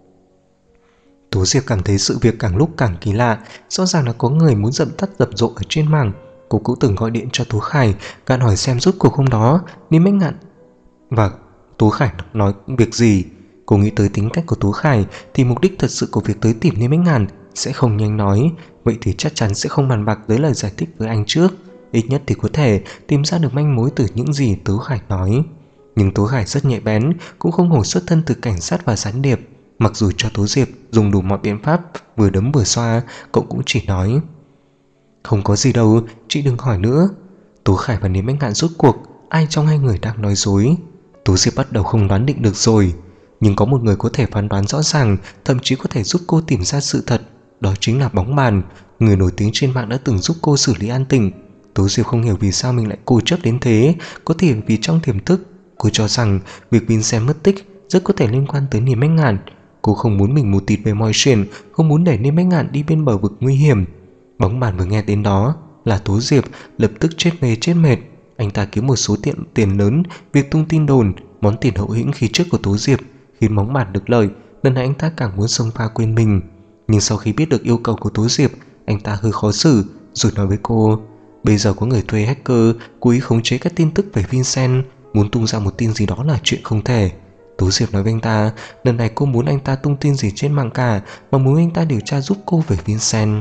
Tố Diệp cảm thấy sự việc càng lúc càng kỳ lạ, rõ ràng là có người muốn dậm tắt dập dộ ở trên mạng. Cô cũng từng gọi điện cho Tố Khải, gạn hỏi xem rốt cuộc hôm đó Niêm Mách Ngạn và Tố Khải nói việc gì. Cô nghĩ tới tính cách của Tố Khải thì mục đích thật sự của việc tới tìm Niêm Mách Ngạn sẽ không nhanh nói, vậy thì chắc chắn sẽ không bàn bạc tới lời giải thích với anh trước. Ít nhất thì có thể tìm ra được manh mối từ những gì Tố Khải nói. Nhưng Tố Khải rất nhạy bén, cũng không hổ xuất thân từ cảnh sát và gián điệp. Mặc dù cho Tố Diệp dùng đủ mọi biện pháp, vừa đấm vừa xoa, cậu cũng chỉ nói: "Không có gì đâu, chị đừng hỏi nữa." Tố Khải và Niêm Mách Ngạn rốt cuộc ai trong hai người đang nói dối? Tố Diệp bắt đầu không đoán định được rồi. Nhưng có một người có thể phán đoán rõ ràng, thậm chí có thể giúp cô tìm ra sự thật, đó chính là Bóng Bàn, người nổi tiếng trên mạng đã từng giúp cô xử lý An Tỉnh. Tố Diệp không hiểu vì sao mình lại cố chấp đến thế, có thể vì trong tiềm thức cô cho rằng việc Vincent mất tích rất có thể liên quan tới Niêm Mách Ngạn. Cô không muốn mình mù tịt về mọi chuyện, không muốn để Niêm Mách Ngạn đi bên bờ vực nguy hiểm. Bóng Bàn vừa nghe đến đó là Tố Diệp lập tức chết mệt. Anh ta kiếm một số tiền lớn, việc tung tin đồn, món tiền hậu hĩnh khi trước của Tố Diệp khiến Bóng Bàn được lợi. Lần này anh ta càng muốn xông pha quên mình. Nhưng sau khi biết được yêu cầu của Tố Diệp, anh ta hơi khó xử rồi nói với cô: "Bây giờ có người thuê hacker cố ý khống chế các tin tức về Vincent, muốn tung ra một tin gì đó là chuyện không thể." Tố Diệp nói với anh ta lần này cô muốn anh ta tung tin gì trên mạng cả, mà muốn anh ta điều tra giúp cô về Vincent.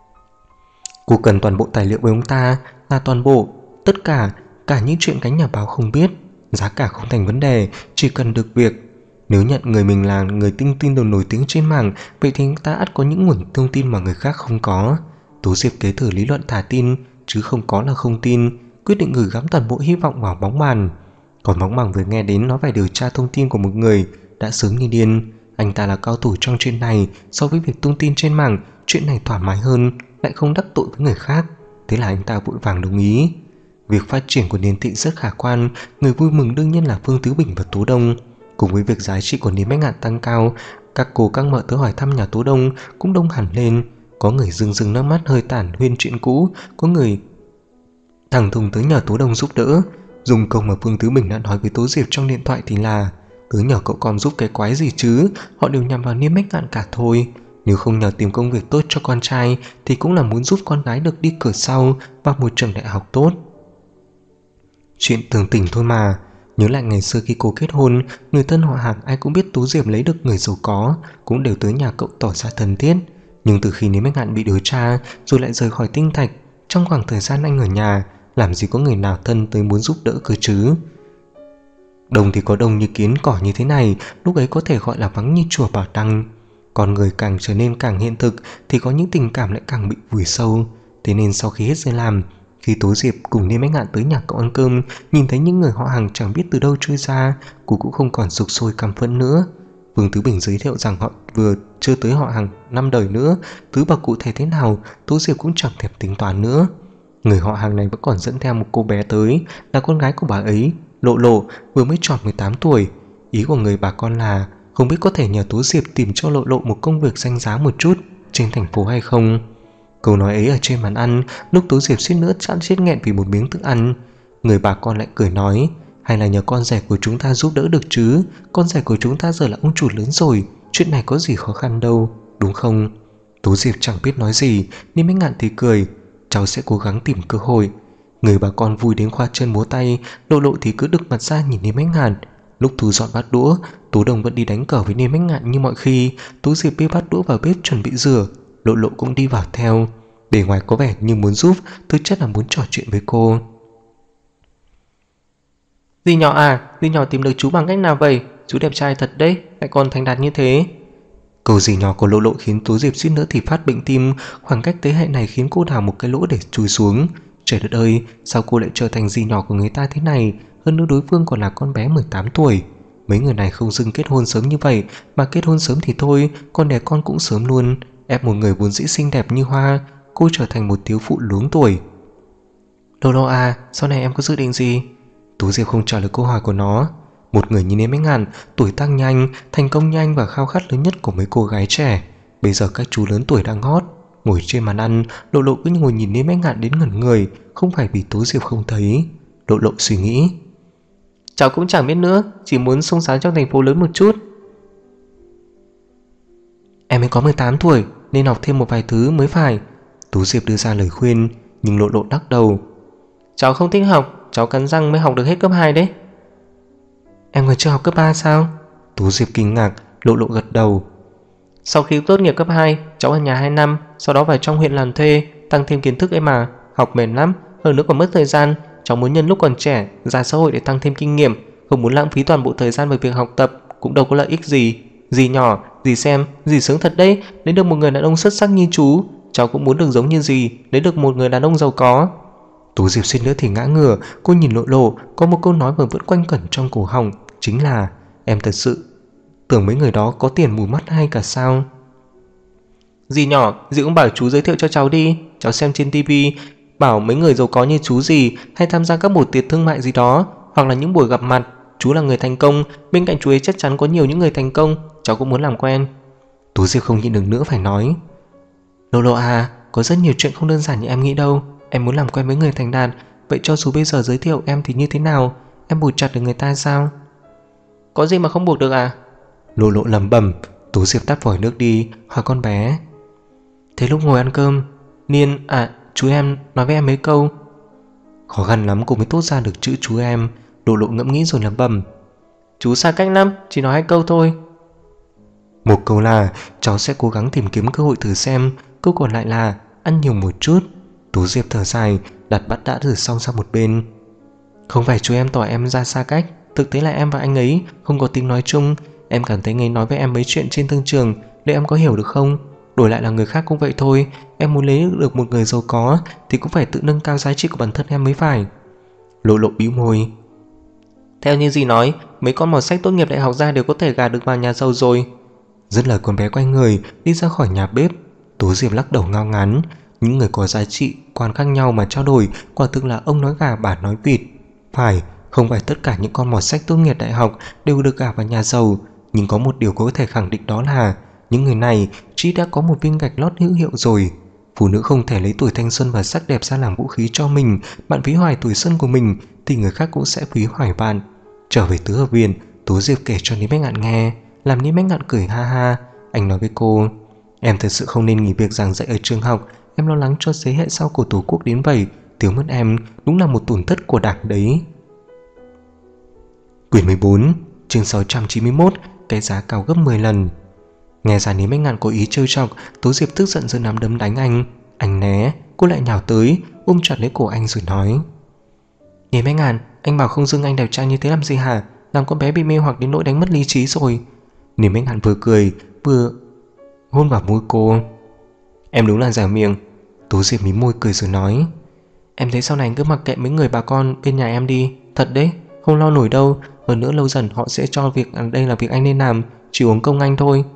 Cô cần toàn bộ tài liệu với ông ta, là toàn bộ, tất cả những chuyện cánh nhà báo không biết. Giá cả không thành vấn đề, chỉ cần được việc. Nếu nhận người mình là người tin đồn nổi tiếng trên mạng, vậy thì anh ta ắt có những nguồn thông tin mà người khác không có. Tố Diệp kế thử lý luận thả tin, chứ không có là không tin, quyết định gửi gắm toàn bộ hy vọng vào Bóng Bàn. Còn Bóng Bàn vừa nghe đến nó phải điều tra thông tin của một người đã sướng như điên. Anh ta là cao thủ trong chuyện này, so với việc tung tin trên mạng, chuyện này thoải mái hơn, lại không đắc tội với người khác. Thế là anh ta vội vàng đồng ý. Việc phát triển của Niên Thị rất khả quan, người vui mừng đương nhiên là Vương Tứ Bình và Tố Đông. Cùng với việc giá trị của Niêm Mách Ngạn tăng cao, các cô các mợ tới hỏi thăm nhà Tố Đông cũng đông hẳn lên. Có người rưng nước mắt hơi tản huyên chuyện cũ, có người thẳng thừng tới nhờ Tố Đông giúp đỡ. Dùng câu mà Vương Tứ Bình đã nói với Tố Diệp trong điện thoại thì là: "Tớ nhờ cậu con giúp cái quái gì chứ, họ đều nhằm vào Niêm Mách Ngạn cả thôi. Nếu không nhờ tìm công việc tốt cho con trai thì cũng là muốn giúp con gái được đi cửa sau vào một trường đại học tốt." Chuyện tưởng tỉnh thôi mà. Nhớ lại ngày xưa khi cô kết hôn, người thân họ hàng ai cũng biết Tú Diệp lấy được người giàu có, cũng đều tới nhà cậu tỏ ra thân thiết. Nhưng từ khi Lý Bách Ngạn bị điều tra rồi lại rời khỏi Tinh Thạch, trong khoảng thời gian anh ở nhà, làm gì có người nào thân tới muốn giúp đỡ cơ chứ. Đông thì có đông như kiến cỏ như thế này, lúc ấy có thể gọi là vắng như chùa Bảo Đăng. Con người càng trở nên càng hiện thực thì có những tình cảm lại càng bị vùi sâu. Thế nên sau khi hết giờ làm, khi Tố Diệp cùng Niêm Bách Ngạn tới nhà cậu ăn cơm, nhìn thấy những người họ hàng chẳng biết từ đâu trôi ra, cô cũng không còn sục sôi căm phẫn nữa. Vương Tứ Bình giới thiệu rằng họ vừa chưa tới họ hàng 5 đời nữa, thứ bậc cụ thể thế nào Tố Diệp cũng chẳng thèm tính toán nữa. Người họ hàng này vẫn còn dẫn theo một cô bé tới, là con gái của bà ấy, Lộ Lộ, vừa mới tròn 18 tuổi. Ý của người bà con là không biết có thể nhờ Tố Diệp tìm cho Lộ Lộ một công việc danh giá một chút trên thành phố hay không. Câu nói ấy ở trên bàn ăn, lúc Tố Diệp suýt nữa chán chết nghẹn vì một miếng thức ăn. Người bà con lại cười nói, hay là nhờ con rể của chúng ta giúp đỡ được chứ, con rể của chúng ta giờ là ông chủ lớn rồi, chuyện này có gì khó khăn đâu, đúng không? Tố Diệp chẳng biết nói gì, nên Bách Ngạn thì cười, cháu sẽ cố gắng tìm cơ hội. Người bà con vui đến khoa chân múa tay, Lộ Lộ thì cứ đực mặt ra nhìn Niêm Bách Ngạn. Lúc thu dọn bát đũa, Tú Đồng vẫn đi đánh cờ với Niêm Bách Ngạn như mọi khi. Tú Diệp bê bát đũa vào bếp chuẩn bị rửa, Lộ Lộ cũng đi vào theo. Bề ngoài có vẻ như muốn giúp, thực chất là muốn trò chuyện với cô. Dì nhỏ à, dì nhỏ tìm được chú bằng cách nào vậy? Chú đẹp trai thật đấy, lại còn thành đạt như thế. Câu dì nhỏ của Lộ Lộ khiến Tú Diệp suýt nữa thì phát bệnh tim. Khoảng cách thế hệ này khiến cô đào một cái lỗ để chui xuống. Trời đất ơi, sao cô lại trở thành dì nhỏ của người ta thế này? Hơn nữa đối phương còn là con bé 18 tuổi. Mấy người này không dưng kết hôn sớm như vậy, mà kết hôn sớm thì thôi, còn đẻ con cũng sớm luôn. Ép một người vốn dĩ xinh đẹp như hoa, cô trở thành một thiếu phụ luống tuổi. Lộ Lộ à, sau này em có dự định gì? Tú Diệp không trả lời câu hỏi của nó. Một người như Niêm Bách Ngạn, tuổi tác nhanh, thành công nhanh và khao khát lớn nhất của mấy cô gái trẻ. Bây giờ các chú lớn tuổi đang hot. Ngồi trên bàn ăn, Lộ Lộ cứ ngồi nhìn Niêm Bách Ngạn đến ngẩn người, không phải vì Tú Diệp không thấy. Lộ Lộ suy nghĩ, cháu cũng chẳng biết nữa, chỉ muốn xông xáo trong thành phố lớn một chút. Em mới có 18 tuổi nên học thêm một vài thứ mới phải. Tú Diệp đưa ra lời khuyên, nhưng Lộ Lộ đắc đầu. Cháu không thích học, cháu cắn răng mới học được hết cấp 2 đấy. Em còn chưa học cấp 3 sao? Tú Diệp kinh ngạc. Lộ Lộ gật đầu. Sau khi tốt nghiệp cấp 2, cháu ở nhà 2 năm, sau đó vào trong huyện làm thuê, tăng thêm kiến thức em mà. Học mệt lắm, hơn nữa còn mất thời gian. Cháu muốn nhân lúc còn trẻ ra xã hội để tăng thêm kinh nghiệm, không muốn lãng phí toàn bộ thời gian vào việc học tập, cũng đâu có lợi ích gì. Dì nhỏ, dì xem, dì sướng thật đấy, lấy được một người đàn ông xuất sắc như chú. Cháu cũng muốn được giống như dì, lấy được một người đàn ông giàu có. Tú Diệp suýt nữa thì ngã ngửa. Cô nhìn Lộ Lộ, có một câu nói vừa vẫn quanh quẩn trong cổ họng, chính là em thật sự tưởng mấy người đó có tiền mù mắt hay cả sao? Dì nhỏ, dì cũng bảo chú giới thiệu cho cháu đi. Cháu xem trên tivi bảo mấy người giàu có như chú dì hay tham gia các buổi tiệc thương mại gì đó, hoặc là những buổi gặp mặt. Chú là người thành công, bên cạnh chú ấy chắc chắn có nhiều những người thành công, cháu cũng muốn làm quen. Tú Diệp không nhịn được nữa phải nói, Lộ Lộ à, có rất nhiều chuyện không đơn giản như em nghĩ đâu. Em muốn làm quen với người thành đạt, vậy cho dù bây giờ giới thiệu em thì như thế nào? Em buộc chặt được người ta sao? Có gì mà không buộc được à? Lộ Lộ lẩm bẩm. Tú Diệp tắt vòi nước đi, hỏi con bé, thế lúc ngồi ăn cơm, Niên à, chú em nói với em mấy câu. Khó khăn lắm cô mới tốt ra được chữ chú em. Lộ Lộ ngẫm nghĩ rồi lẩm bẩm, chú xa cách lắm, chỉ nói 2 câu thôi. Một câu là cháu sẽ cố gắng tìm kiếm cơ hội thử xem, câu còn lại là ăn nhiều một chút. Tú Diệp thở dài, đặt bát đã thử xong sang một bên. Không phải chú em tỏ em ra xa cách, thực tế là em và anh ấy không có tiếng nói chung. Em cảm thấy anh nói với em mấy chuyện trên thương trường, liệu em có hiểu được không? Đổi lại là người khác cũng vậy thôi. Em muốn lấy được một người giàu có thì cũng phải tự nâng cao giá trị của bản thân em mới phải. Lộ Lộ bĩu môi. Theo như dì nói, mấy con mọt sách tốt nghiệp đại học ra đều có thể gả được vào nhà giàu rồi. Dứt lời con bé quay người đi ra khỏi nhà bếp. Tú Diệp lắc đầu ngao ngán. Những người có giá trị quan khác nhau mà trao đổi, quả thực là ông nói gà bà nói vịt. Phải, không phải tất cả những con mọt sách tốt nghiệp đại học đều được gả vào nhà giàu, nhưng có một điều có thể khẳng định đó là những người này chỉ đã có một viên gạch lót hữu hiệu rồi. Phụ nữ không thể lấy tuổi thanh xuân và sắc đẹp ra làm vũ khí cho mình. Bạn phí hoài tuổi xuân của mình thì người khác cũng sẽ phí hoài bạn. Trở về tứ hợp viện, Tú Diệp kể cho Niêm Bách Ngạn nghe, làm Niêm Bách Ngạn cười ha ha. Anh nói với cô, em thật sự không nên nghỉ việc giảng dạy ở trường học. Em lo lắng cho thế hệ sau của Tổ quốc đến vậy, thiếu mất em đúng là một tổn thất của đảng đấy. Quyển 14, chương 691, cái giá cao gấp 10 lần. Nghe ra Niêm Bách Ngạn có ý trêu chọc, Tố Diệp tức giận giơ nắm đấm đánh anh. Anh né, cô lại nhào tới, ôm chặt lấy cổ anh rồi nói: Niêm Bách Ngạn, anh bảo không dưng anh đẹp trai như thế làm gì hả? Làm con bé bị mê hoặc đến nỗi đánh mất lý trí rồi. Niêm Bách Ngạn vừa cười vừa hôn vào môi cô. Em đúng là dẻo miệng. Tố Diệp mím môi cười rồi nói: Em thấy sau này anh cứ mặc kệ mấy người bà con bên nhà em đi. Thật đấy, không lo nổi đâu. Hơn nữa lâu dần họ sẽ cho việc đây là việc anh nên làm, chỉ uống công anh thôi.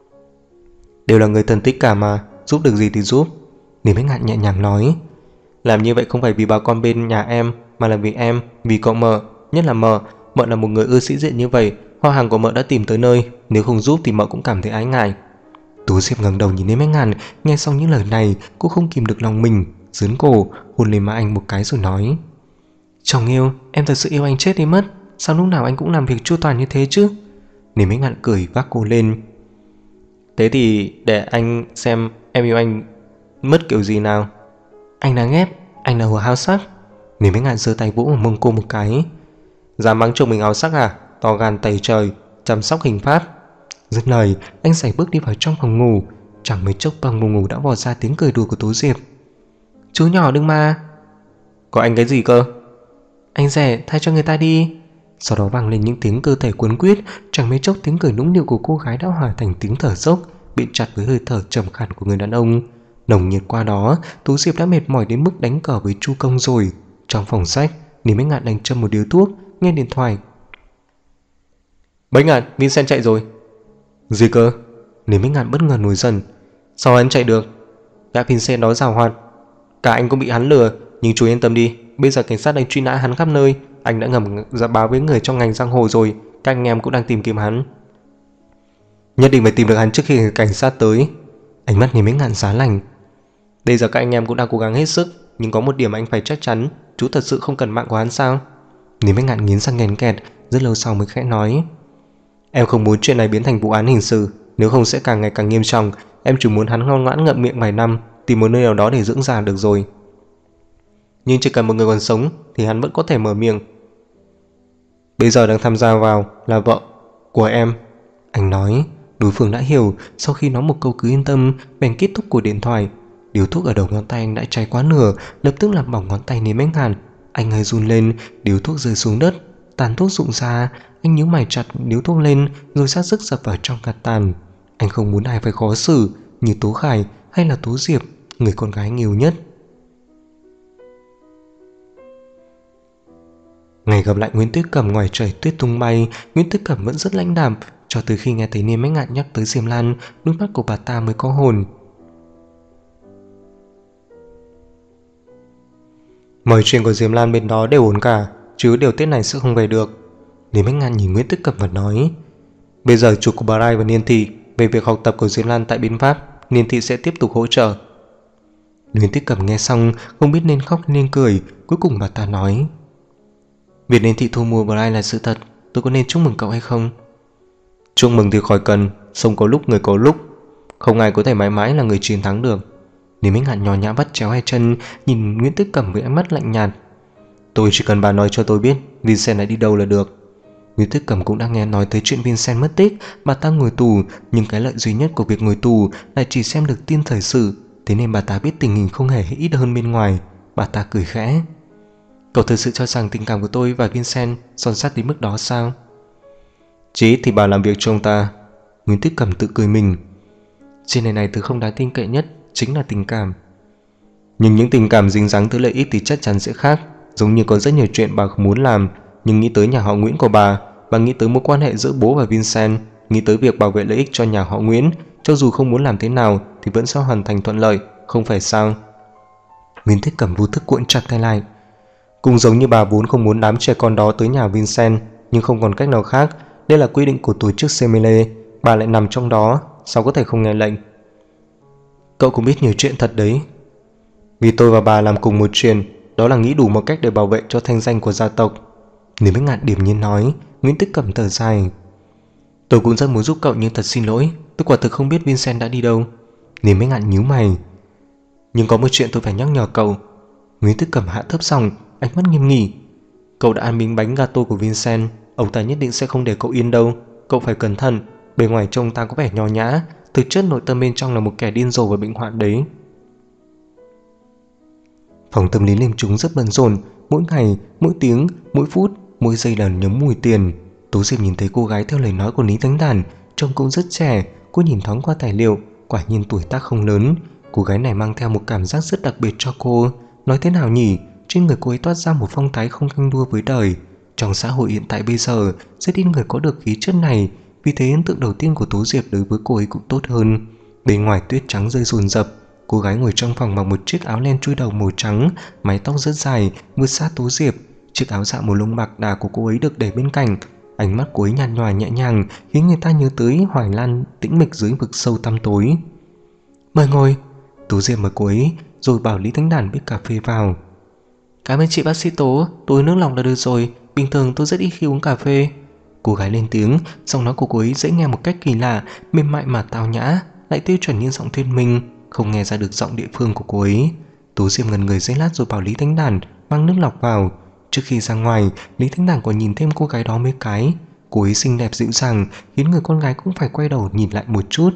Đều là người thân tích cả mà, giúp được gì thì giúp. Niêm Bách Ngạn nhẹ nhàng nói: Làm như vậy không phải vì bà con bên nhà em, mà là vì em, vì cậu Mợ. Nhất là Mợ là một người ưa sĩ diện như vậy. Hoa hàng của Mợ đã tìm tới nơi, nếu không giúp thì Mợ cũng cảm thấy ái ngại. Tố Diệp ngẩng đầu nhìn Niêm Bách Ngạn, nghe xong những lời này cô không kìm được lòng mình, dướn cổ hôn lên má anh một cái rồi nói: Chồng yêu, em thật sự yêu anh chết đi mất. Sao lúc nào anh cũng làm việc chu toàn như thế chứ? Niêm Bách Ngạn cười vác cô lên. Thế thì để anh xem em yêu anh mất kiểu gì nào. Anh đáng ghét, anh là hồ hao sắc. Niêm Bách Ngạn giơ tay vỗ vào mông cô một cái. Dám mắng chồng mình háo sắc à? To gan tày trời, chăm sóc hình pháp. Dứt lời, anh sải bước đi vào trong phòng ngủ. Chẳng mấy chốc bằng buồng ngủ đã vò ra tiếng cười đùa của Tố Diệp. Chú nhỏ đừng mà. Có anh cái gì cơ? Anh rẻ, thay cho người ta đi. Sau đó vang lên những tiếng cơ thể cuốn quýt. Chẳng mấy chốc tiếng cười nũng nịu của cô gái đã hòa thành tiếng thở dốc, bị chặt với hơi thở trầm khàn của người đàn ông. Nồng nhiệt qua đó, Tố Diệp đã mệt mỏi đến mức đánh cờ với Chu Công rồi. Trong phòng sách, Niêm Bách Ngạn đang châm một điếu thuốc, nghe điện thoại. Bách Ngạn, Vincent chạy rồi. Gì cơ? Niêm Bách Ngạn bất ngờ nổi giận. Sao hắn chạy được? Gã Vincent đó giàu hoạt, cả anh cũng bị hắn lừa. Nhưng chú yên tâm đi, bây giờ cảnh sát đang truy nã hắn khắp nơi. Anh đã ngầm ra báo với người trong ngành giang hồ rồi. Các anh em cũng đang tìm kiếm hắn. Nhất định phải tìm được hắn trước khi cảnh sát tới. Ánh mắt Niêm Bách Ngạn giá lạnh. Bây giờ các anh em cũng đang cố gắng hết sức, nhưng có một điểm anh phải chắc chắn. Chú thật sự không cần mạng của hắn sao? Niêm Bách Ngạn nghiến răng nghèn kẹt, rất lâu sau mới khẽ nói: Em không muốn chuyện này biến thành vụ án hình sự, nếu không sẽ càng ngày càng nghiêm trọng. Em chỉ muốn hắn ngoan ngoãn ngậm miệng vài năm, tìm một nơi nào đó để dưỡng già được rồi. Nhưng chỉ cần một người còn sống thì hắn vẫn có thể mở miệng. Bây giờ đang tham gia vào là vợ của em. Anh nói. Đối phương đã hiểu. Sau khi nói một câu cứ yên tâm, bèn kết thúc cuộc điện thoại. Điếu thuốc ở đầu ngón tay anh đã cháy quá nửa, lập tức làm bỏng ngón tay Niêm Bách Ngạn. Anh hơi run lên, điếu thuốc rơi xuống đất, tàn thuốc rụng ra. Anh nhíu mày chặt điếu thuốc lên, rồi sát sức dập vào trong gạt tàn. Anh không muốn ai phải khó xử, như Tố Khải hay là Tố Diệp, người con gái anh yêu nhất. Ngày gặp lại Nguyễn Tuyết Cẩm ngoài trời tuyết tung bay, Nguyễn Tuyết Cẩm vẫn rất lãnh đạm, cho tới khi nghe thấy Niêm Bách Ngạn nhắc tới Diêm Lan, đôi mắt của bà ta mới có hồn. Mọi chuyện của Diêm Lan bên đó đều ổn cả, chứ điều Tết này sẽ không về được. Niêm Bách Ngạn nhìn Nguyễn Tuyết Cẩm và nói: Bây giờ chủ của bà Rai và Niên Thị về việc học tập của Diêm Lan tại bên Pháp, Niên Thị sẽ tiếp tục hỗ trợ. Nguyễn Tuyết Cẩm nghe xong không biết nên khóc nên cười. Cuối cùng bà ta nói: Việc Niên Thị thu mua bà Rai là sự thật, tôi có nên chúc mừng cậu hay không? Chúc mừng thì khỏi cần, sống có lúc người có lúc, không ai có thể mãi mãi là người chiến thắng được. Niêm Bách Ngạn nhỏ nhã bắt chéo hai chân, nhìn Nguyễn Tuyết Cẩm với ánh mắt lạnh nhạt. Tôi chỉ cần bà nói cho tôi biết Vincent đã đi đâu là được. Nguyễn Tuyết Cẩm cũng đang nghe nói tới chuyện Vincent mất tích. Bà ta ngồi tù, nhưng cái lợi duy nhất của việc ngồi tù là chỉ xem được tin thời sự, thế nên bà ta biết tình hình không hề ít hơn bên ngoài. Bà ta cười khẽ: Cậu thật sự cho rằng tình cảm của tôi và Vincent son sắt đến mức đó sao? Chí ít thì bà làm việc cho ông ta. Nguyễn Tuyết Cẩm tự cười mình. Trên này thứ không đáng tin cậy nhất chính là tình cảm. Nhưng những tình cảm dính dáng tới lợi ích thì chắc chắn sẽ khác. Giống như có rất nhiều chuyện bà không muốn làm, nhưng nghĩ tới nhà họ Nguyễn của bà nghĩ tới mối quan hệ giữa bố và Vincent, nghĩ tới việc bảo vệ lợi ích cho nhà họ Nguyễn, cho dù không muốn làm thế nào thì vẫn sẽ hoàn thành thuận lợi, không phải sao? Nguyễn Tuyết Cẩm vô thức cuộn chặt tay lại. Cũng giống như bà vốn không muốn đám trẻ con đó tới nhà Vincent, nhưng không còn cách nào khác. Đây là quy định của tổ chức Semele, bà lại nằm trong đó, sao có thể không nghe lệnh? Cậu cũng biết nhiều chuyện thật đấy. Vì tôi và bà làm cùng một chuyện, đó là nghĩ đủ một cách để bảo vệ cho thanh danh của gia tộc. Niêm Bách Ngạn điềm nhiên nói. Nguyễn Tuyết Cẩm thở dài. Tôi cũng rất muốn giúp cậu nhưng thật xin lỗi, tôi quả thực không biết Vincent đã đi đâu. Niêm Bách Ngạn nhíu mày. Nhưng có một chuyện tôi phải nhắc nhở cậu. Nguyễn Tuyết Cẩm hạ thấp giọng, ánh mắt nghiêm nghị. Cậu đã ăn miếng bánh gato của Vincent, Ông ta nhất định sẽ không để cậu yên đâu. Cậu phải cẩn thận. Bề ngoài trông ta có vẻ nho nhã, thực chất nội tâm bên trong là một kẻ điên rồ và bệnh hoạn đấy. Phòng tâm lý liêm chúng rất bận rộn, mỗi ngày, mỗi tiếng, mỗi phút, mỗi giây là nhấm mùi tiền. Tố Diệp nhìn thấy cô gái theo lời nói của Lý Thánh Đàn, trông cũng rất trẻ. Cô nhìn thoáng qua tài liệu, quả nhiên tuổi tác không lớn. Cô gái này mang theo một cảm giác rất đặc biệt cho cô. Nói thế nào nhỉ? Trên người cô ấy toát ra một phong thái không ganh đua với đời. Trong xã hội hiện tại bây giờ, rất ít người có được khí chất này. Vì thế ấn tượng đầu tiên của Tố Diệp đối với cô ấy cũng tốt hơn. Bên ngoài tuyết trắng rơi dồn dập. Cô gái ngồi trong phòng mặc một chiếc áo len chui đầu màu trắng, mái tóc rất dài, vượt sát Tố Diệp. Chiếc áo dạ màu lông bạc đà của cô ấy được để bên cạnh. Ánh mắt cô ấy nhạt nhòa nhẹ nhàng, khiến người ta nhớ tới Hoài Lan tĩnh mịch dưới vực sâu tăm tối. Mời ngồi. Tố Diệp mời cô ấy, rồi bảo Lý Thánh Đàn bếp cà phê vào. Cảm ơn chị bác sĩ Tố, tôi uống nước lòng là được rồi. Bình thường tôi rất ít khi uống cà phê. Cô gái lên tiếng, giọng nói của cô ấy dễ nghe một cách kỳ lạ, mềm mại mà tao nhã, lại tiêu chuẩn như giọng thuyết minh, không nghe ra được giọng địa phương của cô ấy. Tố Diệp ngần người giây lát rồi bảo Lý Thánh Đàn mang nước lọc vào. Trước khi ra ngoài, Lý Thánh Đàn còn nhìn thêm cô gái đó mấy cái. Cô ấy xinh đẹp dịu dàng, khiến người con gái cũng phải quay đầu nhìn lại một chút.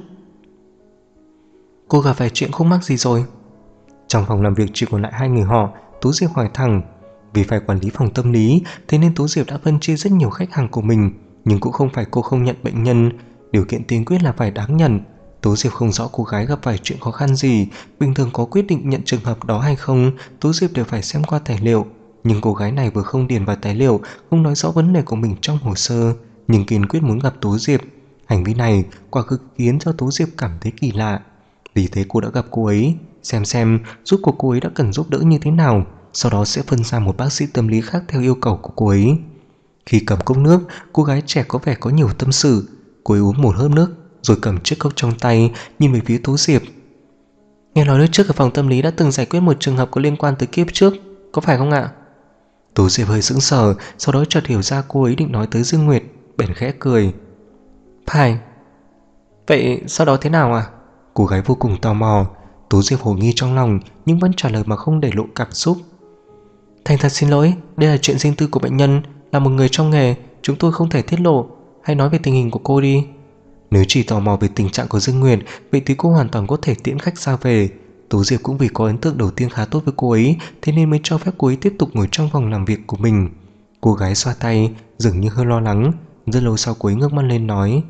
Cô gặp phải chuyện khúc mắc gì rồi? Trong phòng làm việc chỉ còn lại hai người họ. Tố Diệp hỏi thẳng. Vì phải quản lý phòng tâm lý, thế nên Tố Diệp đã phân chia rất nhiều khách hàng của mình. Nhưng cũng không phải cô không nhận bệnh nhân, điều kiện tiên quyết là phải đáng nhận. Tố Diệp không rõ cô gái gặp phải chuyện khó khăn gì, bình thường có quyết định nhận trường hợp đó hay không, Tố Diệp đều phải xem qua tài liệu. Nhưng cô gái này vừa không điền vào tài liệu, không nói rõ vấn đề của mình trong hồ sơ, nhưng kiên quyết muốn gặp Tố Diệp. Hành vi này quả thực khiến cho Tố Diệp cảm thấy kỳ lạ. Vì thế cô đã gặp cô ấy, xem giúp của cô ấy đã cần giúp đỡ như thế nào, sau đó sẽ phân ra một bác sĩ tâm lý khác theo yêu cầu của cô ấy. Khi cầm cốc nước, cô gái trẻ có vẻ có nhiều tâm sự. Cô ấy uống một hớp nước, rồi cầm chiếc cốc trong tay, nhìn về phía Tố Diệp. Nghe nói lúc trước ở phòng tâm lý đã từng giải quyết một trường hợp có liên quan tới kiếp trước, có phải không ạ? Tố Diệp hơi sững sờ, sau đó chợt hiểu ra cô ấy định nói tới Dương Nguyệt, bèn khẽ cười. Phải. Vậy sau đó thế nào à? Cô gái vô cùng tò mò. Tố Diệp hồ nghi trong lòng, nhưng vẫn trả lời mà không để lộ cảm xúc. Thành thật xin lỗi, đây là chuyện riêng tư của bệnh nhân, là một người trong nghề, chúng tôi không thể tiết lộ. Hãy nói về tình hình của cô đi. Nếu chỉ tò mò về tình trạng của Dương Nguyệt, vậy thì cô hoàn toàn có thể tiễn khách ra về. Tố Diệp cũng vì có ấn tượng đầu tiên khá tốt với cô ấy, thế nên mới cho phép cô ấy tiếp tục ngồi trong phòng làm việc của mình. Cô gái xoa tay, dường như hơi lo lắng. Rất lâu sau cô ấy ngước mắt lên nói.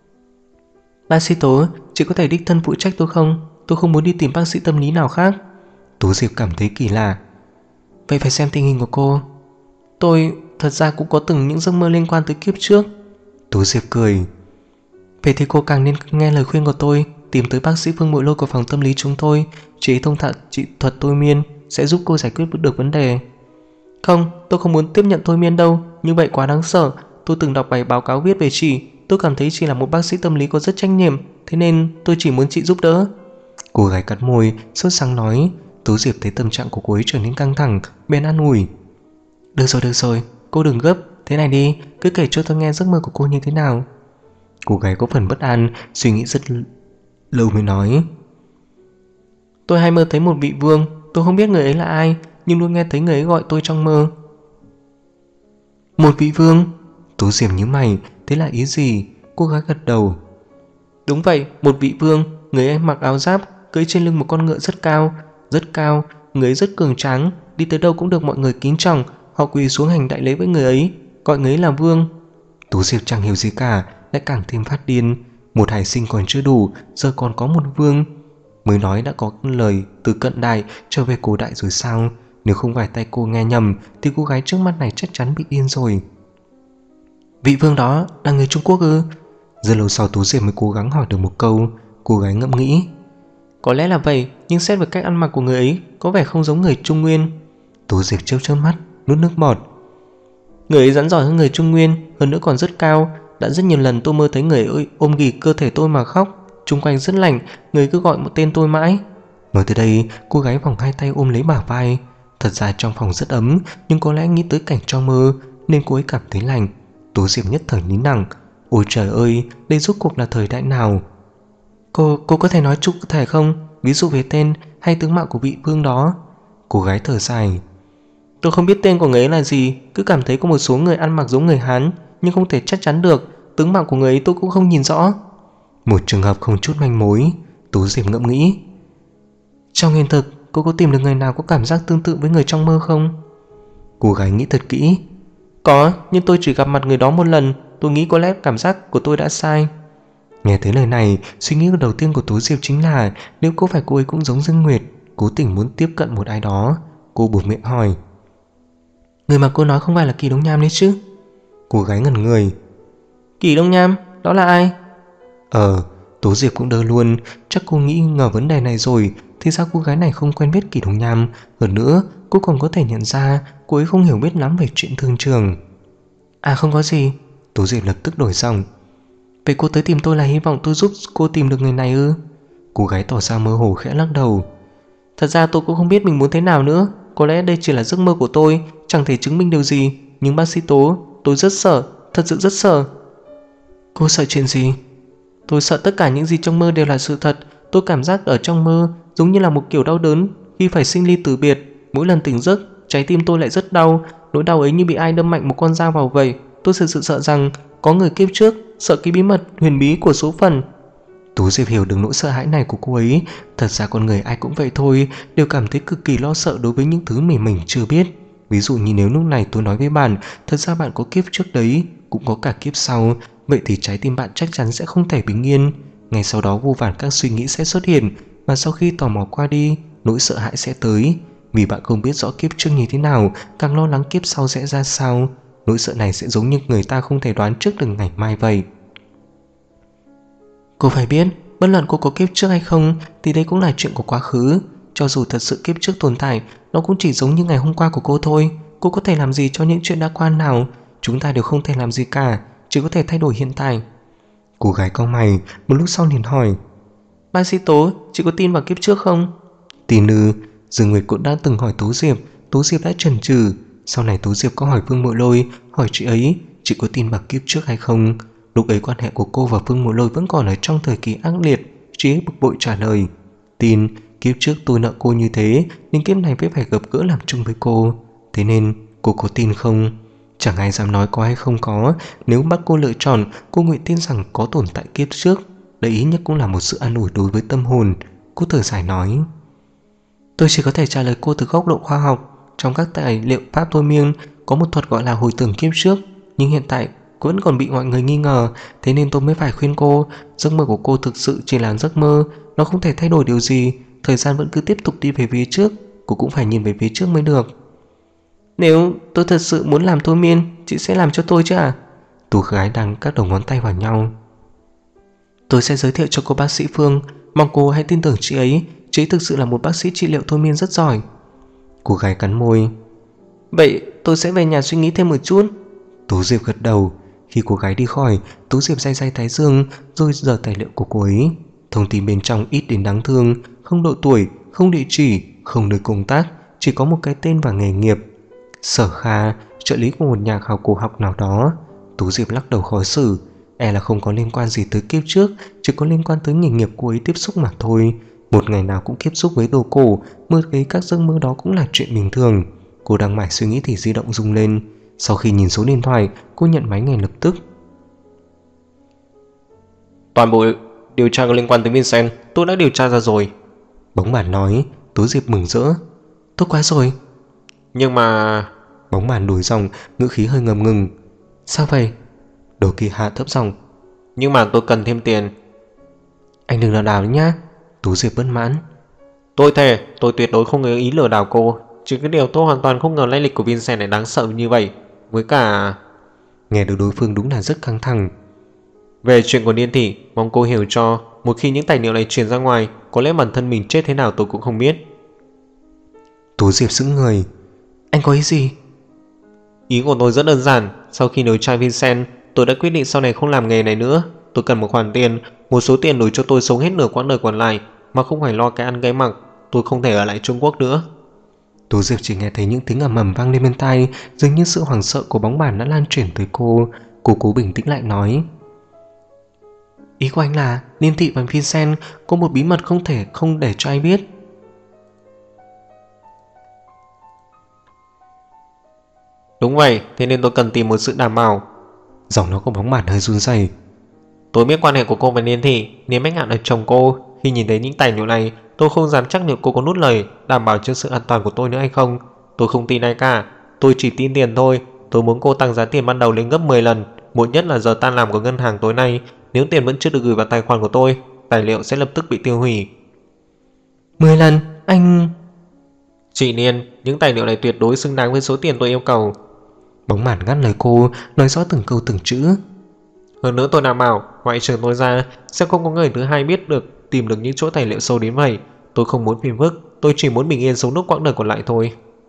Bác sĩ Tố, chị có thể đích thân phụ trách tôi không? Tôi không muốn đi tìm bác sĩ tâm lý nào khác. Tố Diệp cảm thấy kỳ lạ. Vậy phải xem tình hình của cô. Tôi thật ra cũng có từng những giấc mơ liên quan tới kiếp trước. Tố Diệp cười. Vậy thì cô càng nên nghe lời khuyên của tôi, tìm tới bác sĩ Phương Mội Lôi của phòng tâm lý chúng tôi. Chị ấy thông thạo trị thuật thôi miên, sẽ giúp cô giải quyết được vấn đề. Không, tôi không muốn tiếp nhận thôi miên đâu, như vậy quá đáng sợ. Tôi từng đọc bài báo cáo viết về chị, tôi cảm thấy chị là một bác sĩ tâm lý có rất trách nhiệm, thế nên tôi chỉ muốn chị giúp đỡ. Cô gái cắn môi, sốt sắng nói. Tố Diệp thấy tâm trạng của cô ấy trở nên căng thẳng, bèn an ủi. Được rồi, cô đừng gấp. Thế này đi, cứ kể cho tôi nghe giấc mơ của cô như thế nào. Cô gái có phần bất an, suy nghĩ rất lâu mới nói. Tôi hay mơ thấy một vị vương, tôi không biết người ấy là ai, nhưng luôn nghe thấy người ấy gọi tôi trong mơ. Một vị vương? Tố Diệp nhíu mày, thế là ý gì? Cô gái gật đầu. Đúng vậy, một vị vương. Người ấy mặc áo giáp, cưỡi trên lưng một con ngựa rất cao. Người ấy rất cường tráng, đi tới đâu cũng được mọi người kính trọng. Họ quỳ xuống hành đại lễ với người ấy, gọi người ấy là vương. Tố Diệp chẳng hiểu gì cả, lại càng thêm phát điên. Một hải sinh còn chưa đủ, giờ còn có một vương. Mới nói đã có lời từ cận đại trở về cổ đại rồi sao? Nếu không phải tay cô nghe nhầm thì cô gái trước mắt này chắc chắn bị điên rồi. Vị vương đó là người Trung Quốc ư? Rất lâu sau Tố Diệp mới cố gắng hỏi được một câu. Cô gái ngẫm nghĩ. Có lẽ là vậy, nhưng xét về cách ăn mặc của người ấy có vẻ không giống người Trung Nguyên. Tố Diệp chớp mắt, nuốt nước bọt. Người ấy rắn giỏi hơn người Trung Nguyên, hơn nữa còn rất cao. Đã rất nhiều lần tôi mơ thấy người ấy ôm ghì cơ thể tôi mà khóc. Chung quanh rất lạnh, người cứ gọi một tên tôi mãi. Nói tới đây, cô gái vòng hai tay ôm lấy bả vai. Thật ra trong phòng rất ấm, nhưng có lẽ nghĩ tới cảnh trong mơ nên cô ấy cảm thấy lạnh. Tố Diệp nhất thời nín nặng. Ôi trời ơi, đây rốt cuộc là thời đại nào? Cô có thể nói chung cụ thể không? Ví dụ về tên hay tướng mạo của vị vương đó. Cô gái thở dài. Tôi không biết tên của người ấy là gì, cứ cảm thấy có một số người ăn mặc giống người Hán, nhưng không thể chắc chắn được. Tướng mạo của người ấy tôi cũng không nhìn rõ. Một trường hợp không chút manh mối. Tú Diệp ngẫm nghĩ. Trong hiện thực, cô có tìm được người nào có cảm giác tương tự với người trong mơ không? Cô gái nghĩ thật kỹ. Có, nhưng tôi chỉ gặp mặt người đó một lần. Tôi nghĩ có lẽ cảm giác của tôi đã sai. Nghe thấy lời này, suy nghĩ đầu tiên của Tú Diệp chính là nếu có phải cô ấy cũng giống Dương Nguyệt, cố tình muốn tiếp cận một ai đó. Cô buột miệng hỏi. Người mà cô nói không phải là Kỳ Đông Nham đấy chứ? Cô gái ngẩn người. Kỳ Đông Nham? Đó là ai? Tú Diệp cũng đơ luôn. Chắc cô nghĩ ngờ vấn đề này rồi. Thì ra cô gái này không quen biết Kỳ Đông Nham. Hơn nữa cô còn có thể nhận ra cô ấy không hiểu biết lắm về chuyện thương trường. À không có gì. Tú Diệp lập tức đổi giọng. Vậy cô tới tìm tôi là hy vọng tôi giúp cô tìm được người này ư? Cô gái tỏ ra mơ hồ khẽ lắc đầu. Thật ra tôi cũng không biết mình muốn thế nào nữa. Có lẽ đây chỉ là giấc mơ của tôi, chẳng thể chứng minh điều gì. Nhưng bác sĩ Tố, tôi rất sợ, thật sự rất sợ. Cô sợ chuyện gì? Tôi sợ tất cả những gì trong mơ đều là sự thật. Tôi cảm giác ở trong mơ giống như là một kiểu đau đớn khi phải sinh ly từ biệt. Mỗi lần tỉnh giấc, trái tim tôi lại rất đau. Nỗi đau ấy như bị ai đâm mạnh một con dao vào vậy. Tôi thực sự sợ rằng có người kiếp trước, sợ cái bí mật huyền bí của số phận. Tú Diệp hiểu được nỗi sợ hãi này của cô ấy. Thật ra con người ai cũng vậy thôi, đều cảm thấy cực kỳ lo sợ đối với những thứ mình chưa biết. Ví dụ như nếu lúc này tôi nói với bạn, thật ra bạn có kiếp trước đấy, cũng có cả kiếp sau, vậy thì trái tim bạn chắc chắn sẽ không thể bình yên. Ngay sau đó vô vàn các suy nghĩ sẽ xuất hiện, và sau khi tò mò qua đi, nỗi sợ hãi sẽ tới. Vì bạn không biết rõ kiếp trước như thế nào, càng lo lắng kiếp sau sẽ ra sao. Nỗi sợ này sẽ giống như người ta không thể đoán trước được ngày mai vậy. Cô phải biết, bất luận cô có kiếp trước hay không thì đây cũng là chuyện của quá khứ. Cho dù thật sự kiếp trước tồn tại, nó cũng chỉ giống như ngày hôm qua của cô thôi. Cô có thể làm gì cho những chuyện đã qua nào? Chúng ta đều không thể làm gì cả, chỉ có thể thay đổi hiện tại. Cô gái cau mày, một lúc sau liền hỏi. Bác sĩ Tố, chị có tin vào kiếp trước không? Tin ư? Dương Nguyệt cũng đã từng hỏi Tú Diệp. Tú Diệp đã chần chừ. Sau này Tú Diệp có hỏi Vương Mộ Lôi, hỏi chị ấy chị có tin vào kiếp trước hay không. Lúc ấy quan hệ của cô và Vương Mộ Lôi vẫn còn ở trong thời kỳ ác liệt. Chị ấy bực bội trả lời. Tin, kiếp trước tôi nợ cô như thế nên kiếp này phải gặp gỡ làm chung với cô. Thế nên cô có tin không? Chẳng ai dám nói có hay không có. Nếu bắt cô lựa chọn, cô nguyện tin rằng có tồn tại kiếp trước. Đấy ít nhất cũng là một sự an ủi đối với tâm hồn. Cô thở dài nói. Tôi chỉ có thể trả lời cô từ góc độ khoa học. Trong các tài liệu pháp thôi miên có một thuật gọi là hồi tưởng kiếp trước, nhưng hiện tại vẫn còn bị mọi người nghi ngờ. Thế nên tôi mới phải khuyên cô, giấc mơ của cô thực sự chỉ là giấc mơ, nó không thể thay đổi điều gì. Thời gian vẫn cứ tiếp tục đi về phía trước, cô cũng phải nhìn về phía trước mới được. Nếu tôi thật sự muốn làm thôi miên, chị sẽ làm cho tôi chứ à? Tú gái đang các đầu ngón tay vào nhau. Tôi sẽ giới thiệu cho cô bác sĩ Phương, mong cô hãy tin tưởng chị ấy. Chị ấy thực sự là một bác sĩ trị liệu thôi miên rất giỏi. Cô gái cắn môi. Vậy tôi sẽ về nhà suy nghĩ thêm một chút. Tú Diệp gật đầu. Khi cô gái đi khỏi, Tú Diệp day day thái dương rồi dở tài liệu của cô ấy. Thông tin bên trong ít đến đáng thương, không độ tuổi, không địa chỉ, không nơi công tác, chỉ có một cái tên và nghề nghiệp. Sở Kha, trợ lý của một nhà khảo cổ học nào đó. Tú Diệp lắc đầu khó xử. E là không có liên quan gì tới kiếp trước, chỉ có liên quan tới nghề nghiệp cô ấy tiếp xúc mà thôi. Một ngày nào cũng tiếp xúc với đồ cổ, mơ thấy các giấc mơ đó cũng là chuyện bình thường. Cô đang mải suy nghĩ thì di động rung lên. Sau khi nhìn số điện thoại, cô nhận máy ngay lập tức. Toàn bộ điều tra có liên quan tới Vincent, tôi đã điều tra ra rồi. Bóng bàn nói. Tú Diệp mừng rỡ. Tốt quá rồi. Nhưng mà... Bóng bàn đổi giọng, ngữ khí hơi ngập ngừng. Sao vậy? Đầu kia hạ thấp giọng. Nhưng mà tôi cần thêm tiền. Anh đừng lừa đảo nhá. Tú Diệp bất mãn. Tôi thề, tôi tuyệt đối không có ý lừa đảo cô. Chỉ cái điều tôi hoàn toàn không ngờ lai lịch của Vincent này đáng sợ như vậy. Với cả... Nghe được đối phương đúng là rất căng thẳng. Về chuyện của Niên Thị, mong cô hiểu cho, một khi những tài liệu này truyền ra ngoài, có lẽ bản thân mình chết thế nào tôi cũng không biết. Tú Diệp sững người. Anh có ý gì? Ý của tôi rất đơn giản. Sau khi điều tra Vincent, tôi đã quyết định sau này không làm nghề này nữa. Tôi cần một khoản tiền, một số tiền đủ cho tôi sống hết nửa quãng đời còn lại, mà không phải lo cái ăn cái mặc. Tôi không thể ở lại Trung Quốc nữa. Tú Diệp chỉ nghe thấy những tiếng ầm ầm vang lên bên tai, dường như sự hoảng sợ của bóng bàn đã lan truyền tới cô. Cô cố bình tĩnh lại nói. Ý của anh là Niên Thị và Vincent có một bí mật không thể không để cho ai biết. Đúng vậy, thế nên tôi cần tìm một sự đảm bảo. Giọng nó của Bóng Bản hơi run rẩy. Tôi biết quan hệ của cô với Niên Thị, Niên Bách Ngạn là chồng cô. Khi nhìn thấy những tài liệu này, tôi không dám chắc liệu cô có nuốt lời đảm bảo cho sự an toàn của tôi nữa hay không. Tôi không tin ai cả, tôi chỉ tin tiền thôi. Tôi muốn cô tăng giá tiền ban đầu lên gấp 10 lần, muộn nhất là giờ tan làm của ngân hàng tối nay. Nếu tiền vẫn chưa được gửi vào tài khoản của tôi, tài liệu sẽ lập tức bị tiêu hủy. 10 lần? Anh... Chị Niên, những tài liệu này tuyệt đối xứng đáng với số tiền tôi yêu cầu. Bóng Bản ngắt lời cô, nói rõ từng câu từng chữ. Hơn nữa tôi đảm bảo, ngoại trừ tôi ra, sẽ không có người thứ hai biết được tìm được những chỗ tài liệu sâu đến vậy. Tôi không muốn phiền phức, tôi chỉ muốn bình yên sống nốt quãng đời còn lại thôi.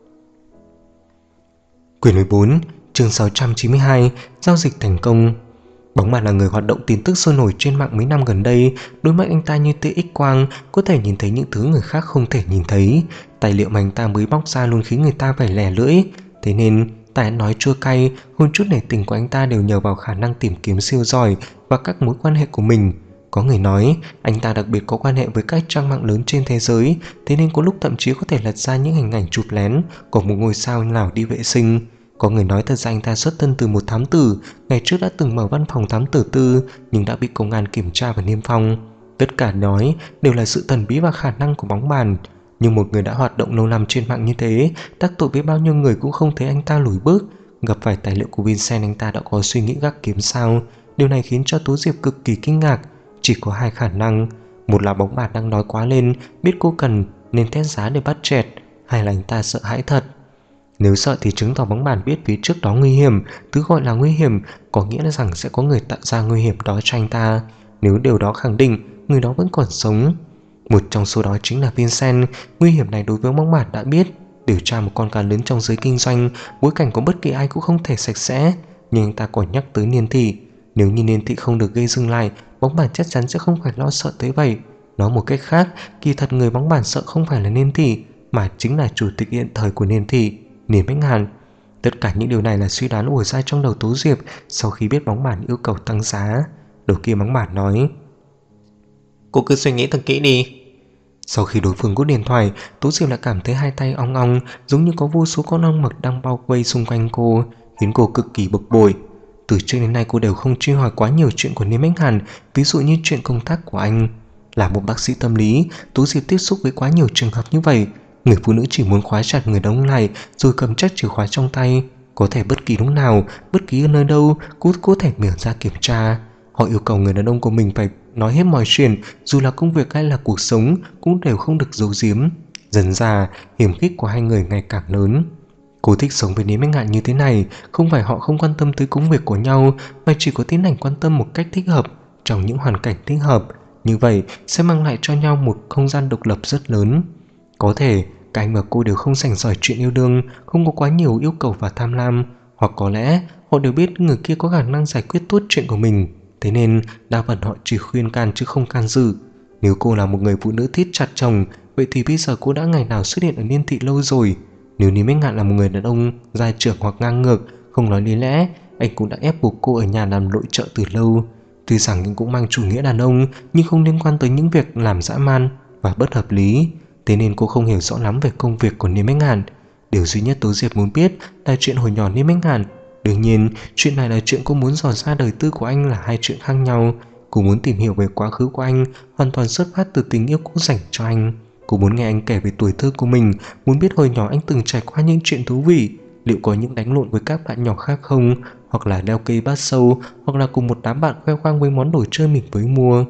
Quyển 14, chương 692, giao dịch thành công. Bóng Bản là người hoạt động tin tức sôi nổi trên mạng mấy năm gần đây. Đôi mắt anh ta như tia X quang, có thể nhìn thấy những thứ người khác không thể nhìn thấy. Tài liệu mà anh ta mới bóc ra luôn khiến người ta phải lè lưỡi. Thế nên tài nói chua cay, hôn chút nể tình của anh ta đều nhờ vào khả năng tìm kiếm siêu giỏi và các mối quan hệ của mình. Có người nói anh ta đặc biệt có quan hệ với các trang mạng lớn trên thế giới, thế nên có lúc thậm chí có thể lật ra những hình ảnh chụp lén của một ngôi sao nào đi vệ sinh. Có người nói thật ra anh ta xuất thân từ một thám tử, ngày trước đã từng mở văn phòng thám tử tư nhưng đã bị công an kiểm tra và niêm phong. Tất cả nói đều là sự thần bí và khả năng của Bóng Bàn. Nhưng một người đã hoạt động lâu năm trên mạng như thế, đắc tội với bao nhiêu người cũng không thấy anh ta lùi bước. Gặp phải tài liệu của Vincent, anh ta đã có suy nghĩ gác kiếm sao. Điều này khiến cho Tố Diệp cực kỳ kinh ngạc. Chỉ có hai khả năng, một là Bóng Bàn đang nói quá lên, biết cô cần nên test giá để bắt chẹt, hay là anh ta sợ hãi thật. Nếu sợ thì chứng tỏ Bóng Bàn biết phía trước đó nguy hiểm. Thứ gọi là nguy hiểm có nghĩa là rằng sẽ có người tạo ra nguy hiểm đó cho anh ta. Nếu điều đó khẳng định người đó vẫn còn sống, một trong số đó chính là Vincent. Nguy hiểm này đối với Bóng Bàn đã biết. Điều tra một con cá lớn trong giới kinh doanh, bối cảnh của bất kỳ ai cũng không thể sạch sẽ. Nhưng anh ta còn nhắc tới Niên Thị. Nếu như Niên Thị không được gây dừng lại, Bóng Bàn chắc chắn sẽ không phải lo sợ tới vậy. Nói một cách khác, kỳ thật người Bóng Bàn sợ không phải là Niên Thị, mà chính là chủ tịch hiện thời của Niên Thị, Niên Bách Ngạn. Tất cả những điều này là suy đoán ùa ra trong đầu Tố Diệp sau khi biết Bóng Bàn yêu cầu tăng giá. Đầu kia Bóng Bàn nói: Cô cứ suy nghĩ thật kỹ đi. Sau khi đối phương cúp điện thoại, Tố Diệp lại cảm thấy hai tay ong ong, giống như có vô số con ong mật đang bao vây xung quanh cô, khiến cô cực kỳ bực bội. Từ trước đến nay cô đều không truy hỏi quá nhiều chuyện của Niêm Bách Hàn, ví dụ như chuyện công tác của anh. Là một bác sĩ tâm lý, Tố Diệp tiếp xúc với quá nhiều trường hợp như vậy. Người phụ nữ chỉ muốn khóa chặt người đàn ông lại rồi cầm chắc chìa khóa trong tay, có thể bất kỳ lúc nào, bất kỳ ở nơi đâu cũng có thể mở ra kiểm tra. Họ yêu cầu người đàn ông của mình phải nói hết mọi chuyện, dù là công việc hay là cuộc sống cũng đều không được giấu giếm. Dần dà, hiểm khích của hai người ngày càng lớn. Cô thích sống với Niêm Bách Ngạn như thế này, không phải họ không quan tâm tới công việc của nhau, mà chỉ có tiến hành quan tâm một cách thích hợp, trong những hoàn cảnh thích hợp. Như vậy sẽ mang lại cho nhau một không gian độc lập rất lớn. Có thể cả anh và cô đều không rành rỏi chuyện yêu đương, không có quá nhiều yêu cầu và tham lam, hoặc có lẽ họ đều biết người kia có khả năng giải quyết tốt chuyện của mình. Thế nên đa phần họ chỉ khuyên can chứ không can dự. Nếu cô là một người phụ nữ thích chặt chồng, vậy thì bây giờ cô đã ngày nào xuất hiện ở Niên Thị lâu rồi. Nếu Niêm Bách Ngạn là một người đàn ông gia trưởng hoặc ngang ngược, không nói lý lẽ, anh cũng đã ép buộc cô ở nhà làm nội trợ từ lâu. Tuy rằng anh cũng mang chủ nghĩa đàn ông, nhưng không liên quan tới những việc làm dã man và bất hợp lý. Thế nên cô không hiểu rõ lắm về công việc của Niêm Bách Ngạn. Điều duy nhất Tố Diệp muốn biết là chuyện hồi nhỏ Niêm Bách Ngạn. Đương nhiên, chuyện này là chuyện cô muốn dò ra đời tư của anh là hai chuyện khác nhau. Cô muốn tìm hiểu về quá khứ của anh, hoàn toàn xuất phát từ tình yêu cô dành cho anh. Cô muốn nghe anh kể về tuổi thơ của mình, muốn biết hồi nhỏ anh từng trải qua những chuyện thú vị. Liệu có những đánh lộn với các bạn nhỏ khác không, hoặc là leo cây bắt sâu, hoặc là cùng một đám bạn khoe khoang với món đồ chơi mình mới mua.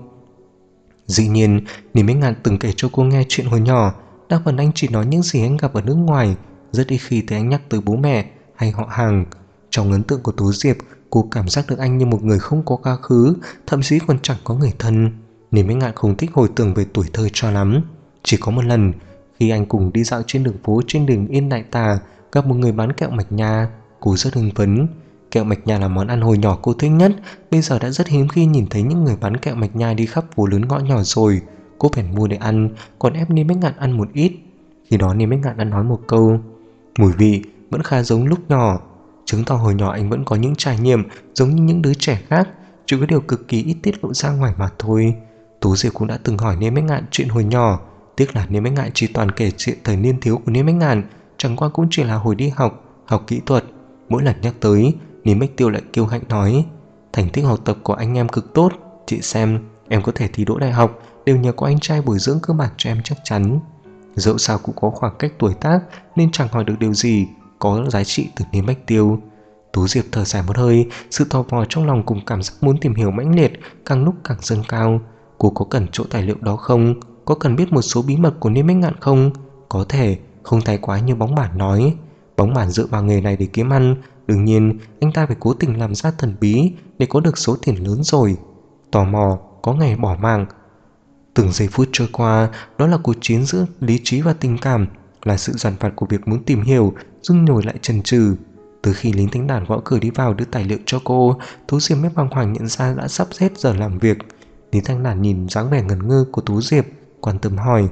Dĩ nhiên, Niêm Bách Ngạn từng kể cho cô nghe chuyện hồi nhỏ. Đa phần anh chỉ nói những gì anh gặp ở nước ngoài, rất ít khi thấy anh nhắc tới bố mẹ hay họ hàng. Trong ấn tượng của Tố Diệp, cô cảm giác được anh như một người không có quá khứ, thậm chí còn chẳng có người thân. Niêm Bách Ngạn không thích hồi tưởng về tuổi thơ cho lắm. Chỉ có một lần, khi anh cùng đi dạo trên đường phố trên đường Yên Đại Tà, gặp một người bán kẹo mạch nha. Cô rất hưng phấn. Kẹo mạch nha là món ăn hồi nhỏ cô thích nhất. Bây giờ đã rất hiếm khi nhìn thấy những người bán kẹo mạch nha đi khắp phố lớn ngõ nhỏ rồi. Cô bèn mua để ăn, còn ép Niêm Bách Ngạn ăn một ít. Khi đó Niêm Bách Ngạn đã nói một câu: mùi vị vẫn khá giống lúc nhỏ, chứng tỏ hồi nhỏ anh vẫn có những trải nghiệm giống như những đứa trẻ khác, chỉ có điều cực kỳ ít tiết lộ ra ngoài mà thôi. Tố Diệp cũng đã từng hỏi Niêm Bách Ngạn chuyện hồi nhỏ, tiếc là Niêm Bách Ngạn chỉ toàn kể chuyện thời niên thiếu của Niêm Bách Ngạn, chẳng qua cũng chỉ là hồi đi học kỹ thuật. Mỗi lần nhắc tới, Niêm Bách Tiêu lại kiêu hãnh nói: Thành tích học tập của anh em cực tốt. Chị xem, em có thể thi đỗ đại học đều nhờ có anh trai bồi dưỡng cơ bản cho em chắc chắn. Dẫu sao cũng có khoảng cách tuổi tác nên chẳng hỏi được điều gì có giá trị từ nến bách tiêu. Tú Diệp thở dài một hơi, sự tò mò trong lòng cùng cảm giác muốn tìm hiểu mãnh liệt càng lúc càng dâng cao. Cô có cần chỗ tài liệu đó không? Có cần biết một số bí mật của Niêm Bách Ngạn không? Có thể, không thái quá như bóng bản nói. Bóng bản dựa vào nghề này để kiếm ăn, đương nhiên anh ta phải cố tình làm ra thần bí để có được số tiền lớn rồi. Tò mò, có ngày bỏ mạng. Từng giây phút trôi qua, đó là cuộc chiến giữa lý trí và tình cảm, là sự dằn vặt của việc muốn tìm hiểu, dưng nhồi lại chần chừ. Từ khi lính thánh đàn gõ cửa đi vào đưa tài liệu cho cô, Tú Diệp mới bàng hoàng nhận ra đã sắp hết giờ làm việc. Lính thánh đàn nhìn dáng vẻ ngẩn ngơ của Tú Diệp, quan tâm hỏi: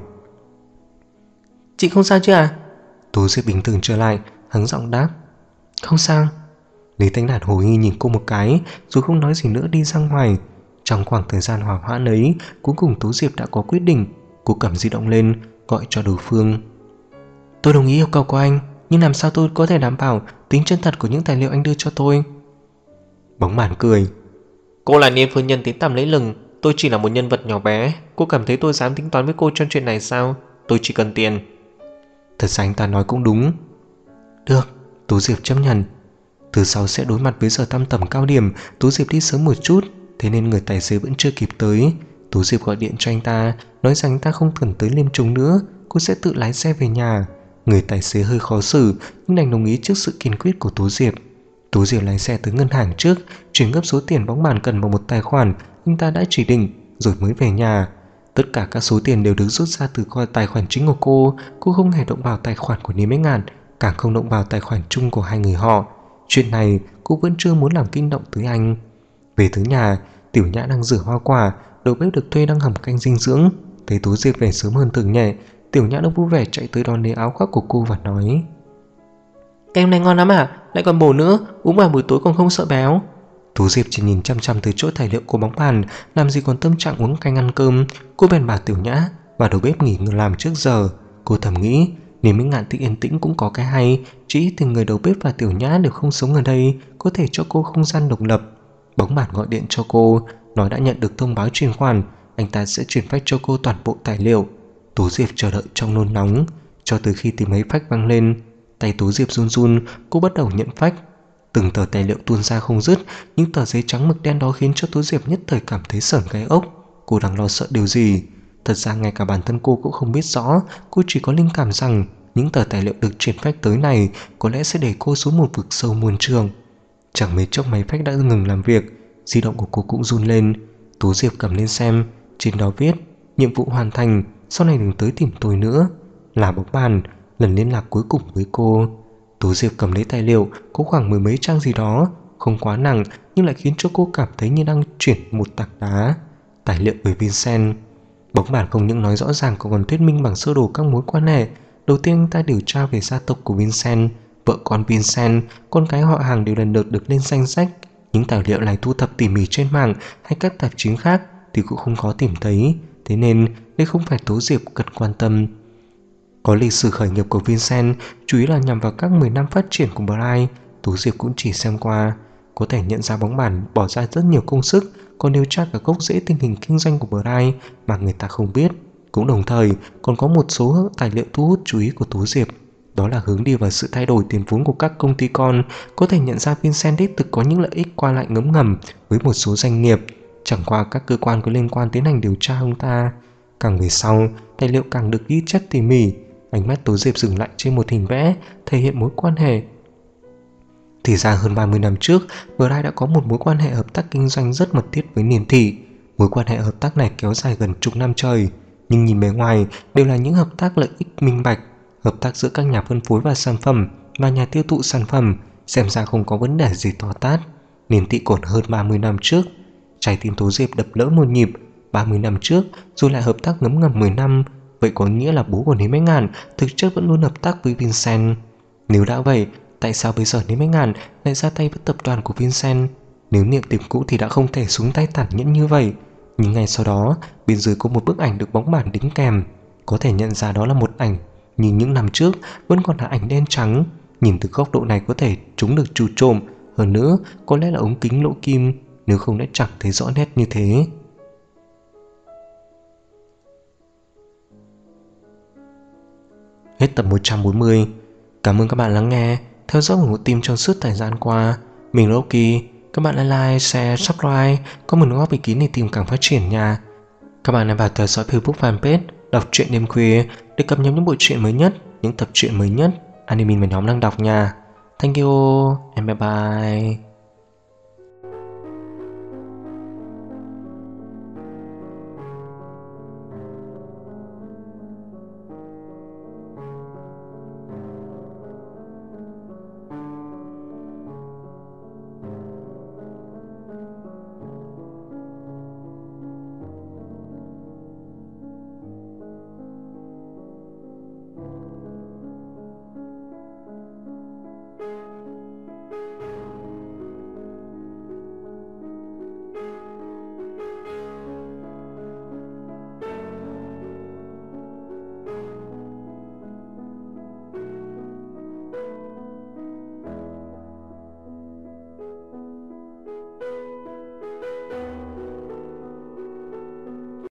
Chị không sao chứ à? Tú Diệp bình thường trở lại, hắng giọng đáp: Không sao. Lính thánh đàn hồ nghi nhìn cô một cái, rồi không nói gì nữa đi ra ngoài. Trong khoảng thời gian hỏa hoãn ấy, cuối cùng Tú Diệp đã có quyết định. Cô cầm di động lên, gọi cho đối phương. Tôi đồng ý yêu cầu của anh, nhưng làm sao tôi có thể đảm bảo tính chân thật của những tài liệu anh đưa cho tôi? Bóng bản cười: Cô là Niêm phu nhân tiếng tăm lẫy lừng, tôi chỉ là một nhân vật nhỏ bé. Cô cảm thấy tôi dám tính toán với cô trong chuyện này sao? Tôi chỉ cần tiền. Thật ra anh ta nói cũng đúng. Được, Tú Diệp chấp nhận. Từ sau sẽ đối mặt với giờ tăm tầm cao điểm, Tú Diệp đi sớm một chút, thế nên người tài xế vẫn chưa kịp tới. Tú Diệp gọi điện cho anh ta, nói rằng anh ta không cần tới Liêm Trung nữa, cô sẽ tự lái xe về nhà. Người tài xế hơi khó xử nhưng đành đồng ý trước sự kiên quyết của Tú Diệp. Tú Diệp lái xe tới ngân hàng trước, chuyển gấp số tiền bóng bàn cần vào một tài khoản anh ta đã chỉ định, rồi mới về nhà. Tất cả các số tiền đều được rút ra từ tài khoản chính của cô không hề động vào tài khoản của Niêm Bách Ngạn, càng không động vào tài khoản chung của hai người họ. Chuyện này cô vẫn chưa muốn làm kinh động tới anh. Về tới nhà, Tiểu Nhã đang rửa hoa quả, đầu bếp được thuê đang hầm canh dinh dưỡng. Thấy Tú Diệp về sớm hơn thường nhẹ, Tiểu Nhã đã vui vẻ chạy tới đón lấy áo khoác của cô và nói: Canh này ngon lắm à? Lại còn bổ nữa, uống vào buổi tối còn không sợ béo. Tú Diệp chỉ nhìn chăm chăm từ chỗ tài liệu của bóng bàn, làm gì còn tâm trạng uống canh ăn cơm. Cô bèn bảo Tiểu Nhã và đầu bếp nghỉ làm trước giờ. Cô thầm nghĩ nếu Minh Ngạn Tĩnh yên tĩnh cũng có cái hay, chỉ ít thì người đầu bếp và Tiểu Nhã đều không sống ở đây, có thể cho cô không gian độc lập. Bóng bản gọi điện cho cô, nói đã nhận được thông báo chuyển khoản, anh ta sẽ chuyển fax cho cô toàn bộ tài liệu. Tú Diệp chờ đợi trong nôn nóng, cho tới khi tiếng máy fax vang lên, tay Tú Diệp run run, cô bắt đầu nhận fax. Từng tờ tài liệu tuôn ra không dứt, những tờ giấy trắng mực đen đó khiến cho Tú Diệp nhất thời cảm thấy sởn gai ốc. Cô đang lo sợ điều gì? Thật ra ngay cả bản thân cô cũng không biết rõ, cô chỉ có linh cảm rằng những tờ tài liệu được chuyển fax tới này có lẽ sẽ đẩy cô xuống một vực sâu muôn trượng. Chẳng mấy chốc máy fax đã ngừng làm việc, di động của cô cũng run lên. Tú Diệp cầm lên xem, trên đó viết: nhiệm vụ hoàn thành, sau này đừng tới tìm tôi nữa. Là bóng bàn, lần liên lạc cuối cùng với cô. Tú Diệp cầm lấy tài liệu, có khoảng mười mấy trang gì đó, không quá nặng nhưng lại khiến cho cô cảm thấy như đang chuyển một tảng đá. Tài liệu về Vincent. Bóng bản không những nói rõ ràng còn thuyết minh bằng sơ đồ các mối quan hệ. Đầu tiên anh ta điều tra về gia tộc của Vincent, vợ con Vincent, con cái họ hàng đều lần lượt được lên danh sách. Những tài liệu này thu thập tỉ mỉ trên mạng hay các tạp chí khác thì cũng không có tìm thấy, thế nên đây không phải Tú Diệp cần quan tâm. Có lịch sử khởi nghiệp của Vincent chủ yếu là nhằm vào các 10 năm phát triển của Bright. Tú Diệp cũng chỉ xem qua, có thể nhận ra bóng bản bỏ ra rất nhiều công sức, còn điều tra cả gốc rễ tình hình kinh doanh của Bright mà người ta không biết. Cũng đồng thời còn có một số tài liệu thu hút chú ý của Tú Diệp, đó là hướng đi vào sự thay đổi tiền vốn của các công ty con. Có thể nhận ra Vincent đích thực có những lợi ích qua lại ngấm ngầm với một số doanh nghiệp, chẳng qua các cơ quan có liên quan tiến hành điều tra ông ta. Càng về sau, tài liệu càng được ghi chép tỉ mỉ. Ánh mắt Tú Diệp dừng lại trên một hình vẽ thể hiện mối quan hệ. Thì ra hơn 30 năm trước, Bright đã có một mối quan hệ hợp tác kinh doanh rất mật thiết với Niên Thị. Mối quan hệ hợp tác này kéo dài gần chục năm trời, nhưng nhìn bề ngoài đều là những hợp tác lợi ích minh bạch, hợp tác giữa các nhà phân phối và sản phẩm và nhà tiêu thụ sản phẩm, xem ra không có vấn đề gì to tát. Niên Thị còn hơn 30 năm trước. Trái tim Tú Diệp đập lỡ một nhịp. 30 năm trước rồi lại hợp tác ngấm ngầm 10 năm, vậy có nghĩa là bố của Niêm Bách Ngạn thực chất vẫn luôn hợp tác với Vincent. Nếu đã vậy, tại sao bây giờ Niêm Bách Ngạn lại ra tay với tập đoàn của Vincent? Nếu niệm tình cũ thì đã không thể xuống tay tàn nhẫn như vậy. Nhưng ngay sau đó, bên dưới có một bức ảnh được bóng bản đính kèm. Có thể nhận ra đó là một ảnh, nhưng những năm trước vẫn còn là ảnh đen trắng. Nhìn từ góc độ này có thể chúng được trù trộm, hơn nữa có lẽ là ống kính lỗ kim. nếu không đã chẳng thấy rõ nét như thế. Hết tập 140. Cảm ơn các bạn lắng nghe, theo dõi ủng hộ team trong suốt thời gian qua. Mình là Oki. Các bạn hãy like, share, subscribe, có một góp ý kiến để team càng phát triển nha. Các bạn hãy vào theo dõi Facebook fanpage Đọc truyện đêm khuya để cập nhật những bộ truyện mới nhất, những tập truyện mới nhất anime mà nhóm đang đọc nha. Thank you and bye bye.